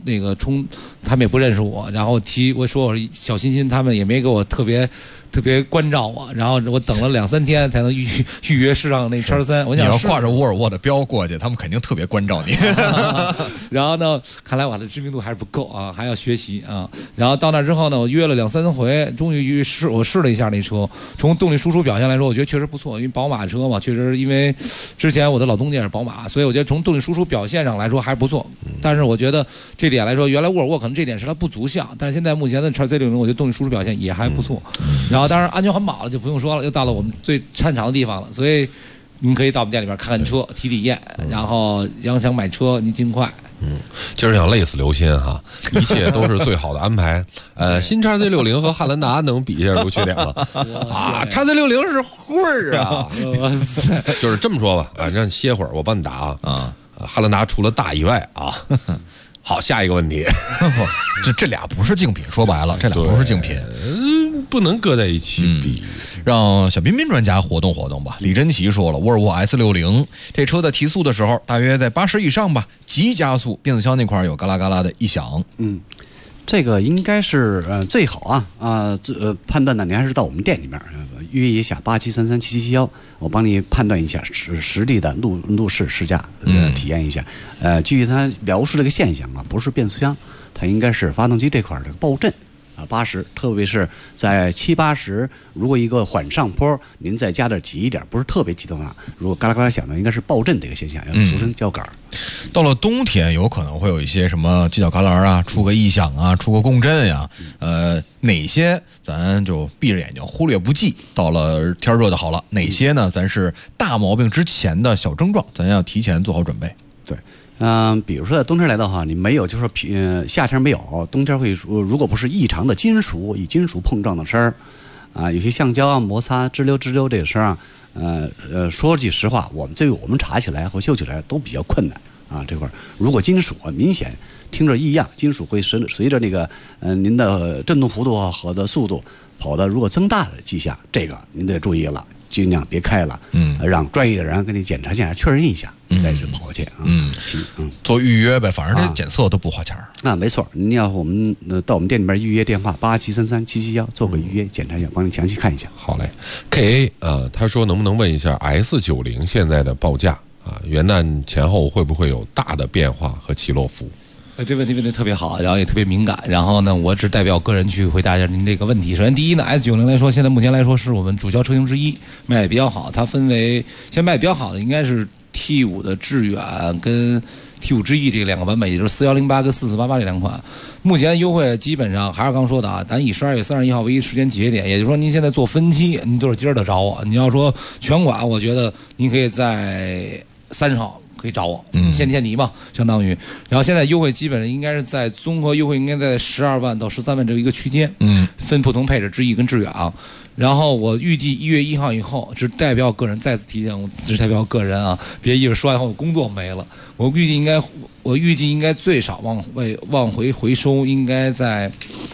S5: 那个他们也不认识我，然后我说我是小欣欣，他们也没给我特别关照我，然后我等了2-3天才能预约试上那叉3。我想
S4: 你要挂着沃尔沃的标过去，他们肯定特别关照你。
S5: 然后呢，看来我的知名度还是不够啊，还要学习啊。然后到那之后呢，我约了2-3回，终于我试了一下那车。从动力输出表现来说，我觉得确实不错，因为宝马车嘛，确实因为之前我的老东家是宝马，所以我觉得从动力输出表现上来说还是不错。但是我觉得这点来说，原来沃尔沃可能这点是它不足项，但是现在目前的XC60，我觉得动力输出表现也还不错。然后当然安全环保了就不用说了，又到了我们最擅长的地方了，所以您可以到我们店里边看看车、体验，然后要想买车您尽快。
S2: 今儿想累死刘鑫哈，一切都是最好的安排。新XC60和汉兰达能比一下优缺点吗？啊，XC60是混儿啊！哇塞，就是这么说吧，让你歇会儿，我帮你答啊。汉兰达除了大以外啊。好，下一个问题，
S4: 这俩不是竞品，说白了，这俩不是竞品，
S2: 不能搁在一起比。
S4: 让小彬彬专家活动活动吧。李真奇说了，沃尔沃 S60这车在提速的时候，大约在80以上吧，急加速，变速箱那块有嘎啦嘎啦的异响。
S7: 这个应该是最好判断呢，你还是到我们店里面约一下87337771，我帮你判断一下实地的路试试驾，体验一下。基于它描述这个现象不是变速箱，它应该是发动机这块的爆震。80，特别是在70、80，如果一个缓上坡，您再加点急一点，不是特别急的话，如果嘎啦嘎啦响的，应该是爆震这个现象，俗称焦杆。
S4: 到了冬天，有可能会有一些什么犄角旮旯啊，出个异响啊，出个共振呀，哪些咱就闭着眼睛忽略不计，到了天热就好了。哪些呢？咱是大毛病之前的小症状，咱要提前做好准备。
S7: 对。比如说在冬天来的话，你没有，就是说夏天没有，冬天会如果不是异常的金属与金属碰撞的声儿，有些橡胶摩擦吱溜这个声儿，说句实话，我们查起来和修起来都比较困难这块如果金属明显听着异样，金属会随着那个您的振动幅度和的速度跑的如果增大的迹象，这个您得注意了。尽量别开了，让专业的人给你检查确认一下，再去跑去
S4: 做预约呗，反正这检测都不花钱
S7: 没错，您要我们到我们店里边预约电话87337771做个预约检查一下，帮您详细看一下。
S2: 好嘞 ，KA 他说能不能问一下 S90现在的报价元旦前后会不会有大的变化和起落幅？
S5: 这问题问得特别好，然后也特别敏感。然后呢，我只代表个人去回答一下您这个问题。首先，第一呢 ，S90来说，现在目前来说是我们主销车型之一，卖的比较好。它分为现在卖的比较好的应该是 T5 的致远跟 T5 之翼这两个版本，也就是4108跟4488这两款。目前优惠基本上还是刚说的咱以12月31号为一时间节点，也就是说您现在做分期，您都是今儿得找我。你要说全款，我觉得您可以在30号。可以找我，先底嘛，相当于。然后现在优惠基本上应该是在综合优惠应该在12万到13万这一个区间，分不同配置，之翼跟致远然后我预计1月1号以后，只代表个人再次提醒，我只代表个人别一会儿说完后工作没了。我预计应该最少往回收应该在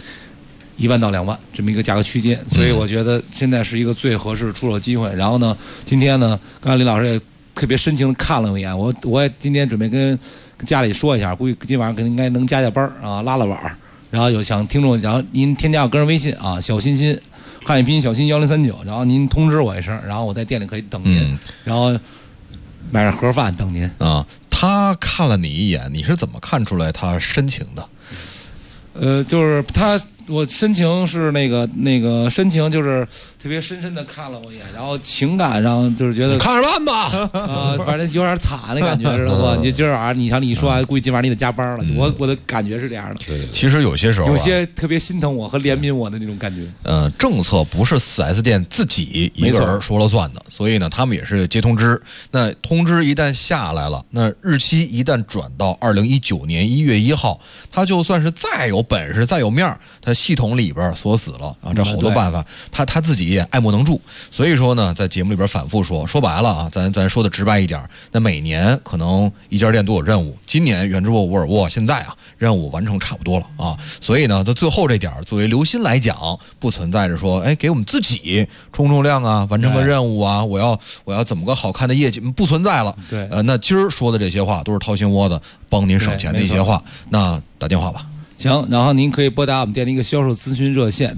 S5: 1万到2万这么一个价格区间，所以我觉得现在是一个最合适出手机会。然后呢，今天呢，刚才李老师也特别深情的看了我一眼，我也今天准备跟家里说一下，估计今晚上肯定应该能加班拉碗。然后有想听众，然后您添加我个人微信小欣欣，汉语拼音小欣1039，然后您通知我一声，然后我在店里可以等您，然后买上盒饭等您
S4: 他看了你一眼，你是怎么看出来他深情的？
S5: 就是我深情是那个深情，就是特别深深的看了我一眼，然后情感上就是觉得
S2: 看着办吧，
S5: 反正有点惨的感觉，知道吧？你今儿晚上你像你说估计今晚上你得加班了，我的感觉是这样的。
S4: 其实有些时候
S5: 有些特别心疼我和怜悯我的那种感觉。
S4: 政策不是4S店自己一个人说了算的，所以呢，他们也是接通知。那通知一旦下来了，那日期一旦转到2019年1月1号，他就算是再有本事、再有面儿，他系统里边锁死了啊，这好多办法，他自己也爱莫能助。所以说呢，在节目里边反复说白了啊，咱说的直白一点，那每年可能一家店都有任务，今年原汁沃尔沃现在啊任务完成差不多了啊，所以呢，到最后这点作为刘鑫来讲，不存在着说，哎，给我们自己冲量啊，完成个任务啊，我要怎么个好看的业绩，不存在了。
S5: 对，
S4: 那今儿说的这些话都是掏心窝子帮您省钱的一些话，那打电话吧。
S5: 行，然后您可以拨打我们店的一个销售咨询热线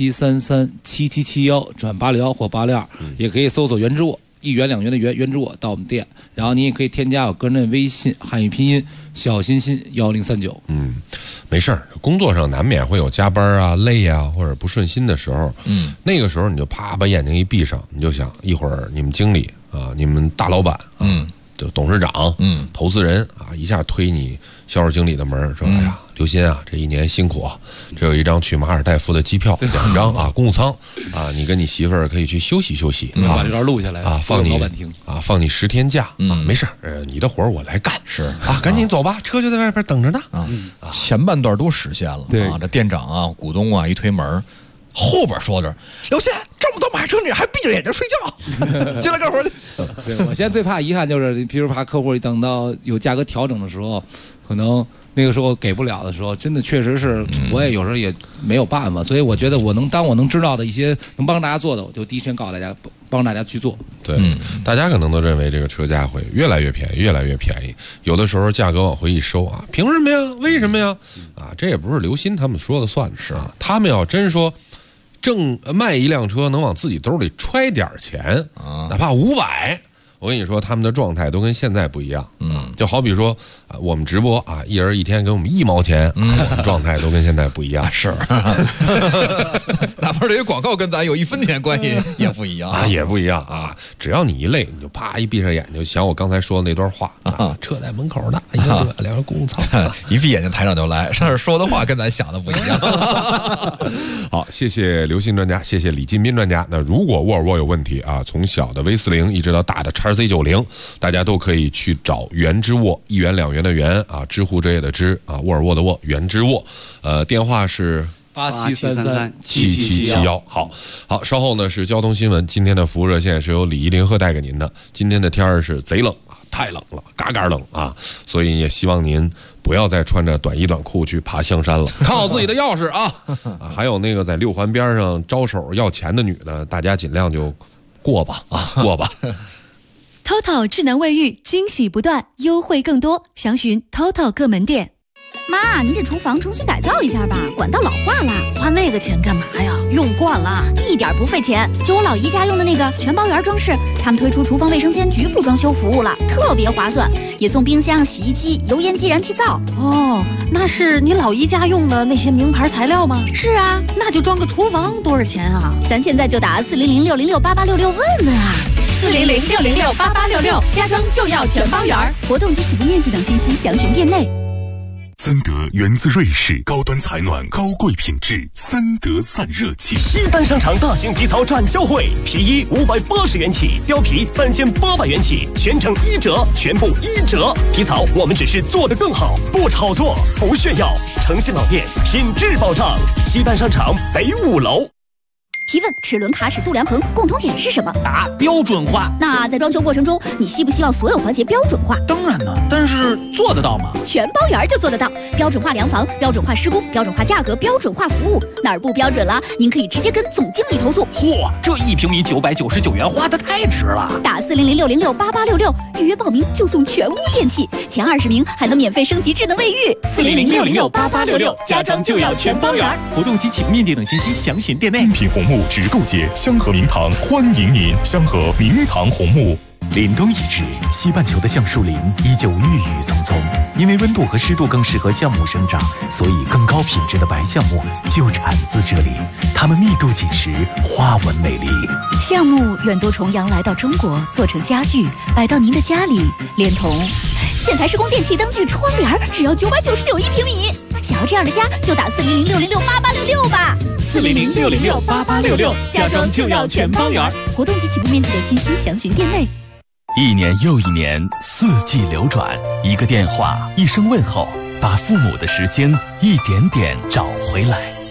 S5: 87337771转861或862，也可以搜索原之沃，1元2元的原之沃到我们店，然后您也可以添加我个人的微信汉语拼音小心心1039。
S2: 没事儿，工作上难免会有加班啊、累啊或者不顺心的时候，那个时候你就啪把眼睛一闭上，你就想一会儿你们经理啊、你们大老板，就董事长，投资人啊，一下推你销售经理的门，说：“哎呀，刘鑫啊，这一年辛苦啊，这有一张去马尔代夫的机票，2张啊，公务舱啊，你跟你媳妇儿可以去休息休息啊，
S5: 把这段录下来
S2: 啊，放你10天假啊，没事你的活我来干，
S4: 是
S2: 啊，赶紧走吧，车就在外边等着呢
S4: 啊。前半段都实现了，对啊，这店长啊、股东啊一推门。后边说着，刘鑫这么多买车，你还闭着眼睛睡觉，进来干活去。
S5: 对，我现在最怕遗憾就是，比如怕客户等到有价格调整的时候，可能那个时候给不了的时候，真的确实是，我也有时候也没有办法。所以我觉得我能知道的一些能帮大家做的，我就第一时间告诉大家，帮大家去做。
S2: 对，大家可能都认为这个车价会越来越便宜，越来越便宜。有的时候价格往回一收啊，凭什么呀？为什么呀？啊，这也不是刘鑫他们说的算的，是啊，他们要真说。卖一辆车能往自己兜里揣点钱，哪怕500，我跟你说，他们的状态都跟现在不一样。就好比说我们直播啊，一人一天给我们1毛钱，状态都跟现在不一样。
S4: 是，哪怕这些广告跟咱有1分钱关系也不一样
S2: 啊，也不一样啊。只要你一累，你就啪一闭上眼，就想我刚才说的那段话啊，车在门口呢，2辆公务舱，
S4: 一闭眼睛台长就来，上面说的话跟咱想的不一样。
S2: 好，谢谢刘鑫专家，谢谢李金斌专家。那如果沃尔沃有问题啊，从小的 V40一直到大的 XC90，大家都可以去找原之沃，1元2元的元啊，知乎者也的知啊，沃尔沃的沃，原之沃。电话是
S5: 87337771。
S2: 好，稍后呢是交通新闻，今天的服务热线是由李一林鹤带给您的。今天的天儿是贼冷啊，太冷了，嘎嘎冷啊，所以也希望您不要再穿着短衣短裤去爬香山了，看好自己的钥匙啊！还有那个在6环边上招手要钱的女的，大家尽量就过吧啊，过吧。
S11: TOTO 智能卫浴惊喜不断，优惠更多，详询 TOTO 各门店。
S12: 妈，您这厨房重新改造一下吧，管道老化了。
S26: 花那个钱干嘛呀？用惯了，
S12: 一点不费钱。就我老姨家用的那个全包圆装饰，他们推出厨房卫生间局部装修服务了，特别划算，也送冰箱、洗衣机、油烟机、燃气灶。
S26: 哦，那是你老姨家用的那些名牌材料吗？
S12: 是啊，
S26: 那就装个厨房多少钱啊？
S12: 咱现在就打400-606-8866问问啊。
S11: 400-606-8866，家装就要全包圆。
S12: 活动及起步面积等信息详询店内。
S14: 森德源自瑞士，高端采暖，高贵品质，森德散热器。
S3: 西单商场大型皮草展销会，皮衣580元起，貂皮3800元起，全程1折，全部1折。皮草我们只是做得更好，不炒作，不炫耀，诚信老店，品质保障。西单商场北5楼。
S12: 提问：齿轮、卡尺、度量衡共同点是什么？
S16: 答：标准化。
S12: 那在装修过程中，你希不希望所有环节标准化？
S16: 当然呢，但是做得到吗？
S12: 全包圆就做得到，标准化量房、标准化施工、标准化价格、标准化服务，哪儿不标准了？您可以直接跟总经理投诉。
S16: 嚯，这1平米999元花得太值了！
S12: 打400-606-8866预约报名就送全屋电器，前20名还能免费升级智能卫浴。
S3: 400-606-8866，家装就要全包圆。活动及起步面积等信息详询店内。
S14: 精品红木直购节，香河明堂欢迎您！香河明堂红木。
S3: 凛冬已至，西半球的橡树林依旧郁郁葱葱。因为温度和湿度更适合橡木生长，所以更高品质的白橡木就产自这里。它们密度紧实，花纹美丽。
S12: 橡木远渡重洋来到中国，做成家具，摆到您的家里，连同建材施工电器、灯具、窗帘，只要999一平米。想要这样的家，就打400-606-8866吧。
S3: 400-606-8866，家装就要全包圆。
S12: 活动及起步面积的信息详询店内。
S3: 1年又1年，4季流转，一个电话，一声问候，把父母的时间一点点找回来。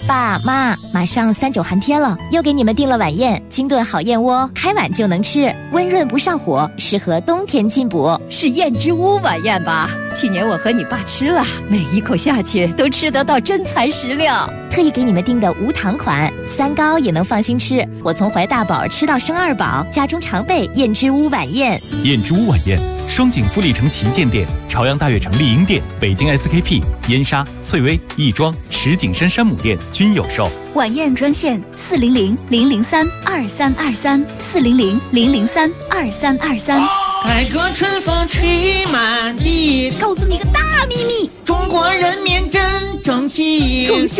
S8: 爸妈，马上39寒天了，又给你们订了晚宴，金炖好燕窝，开碗就能吃，温润不上火，适合冬天进补。
S12: 是燕之屋晚宴吧？去年我和你爸吃了，每一口下去都吃得到真材实料。
S8: 特意给你们订的无糖款，3高也能放心吃。我从怀大宝吃到生2宝，家中常备燕之屋晚宴。
S3: 燕之屋晚宴，双井富力城旗舰店、朝阳大悦城丽婴店、北京 SKP、燕莎、翠微、亦庄、石景山山姆店均有售。
S12: 晚宴专线400-003-2323，400-003-2323。
S15: 改革春风吹满地，
S8: 告诉你个大秘密，
S15: 中国人民真争气。
S12: 装修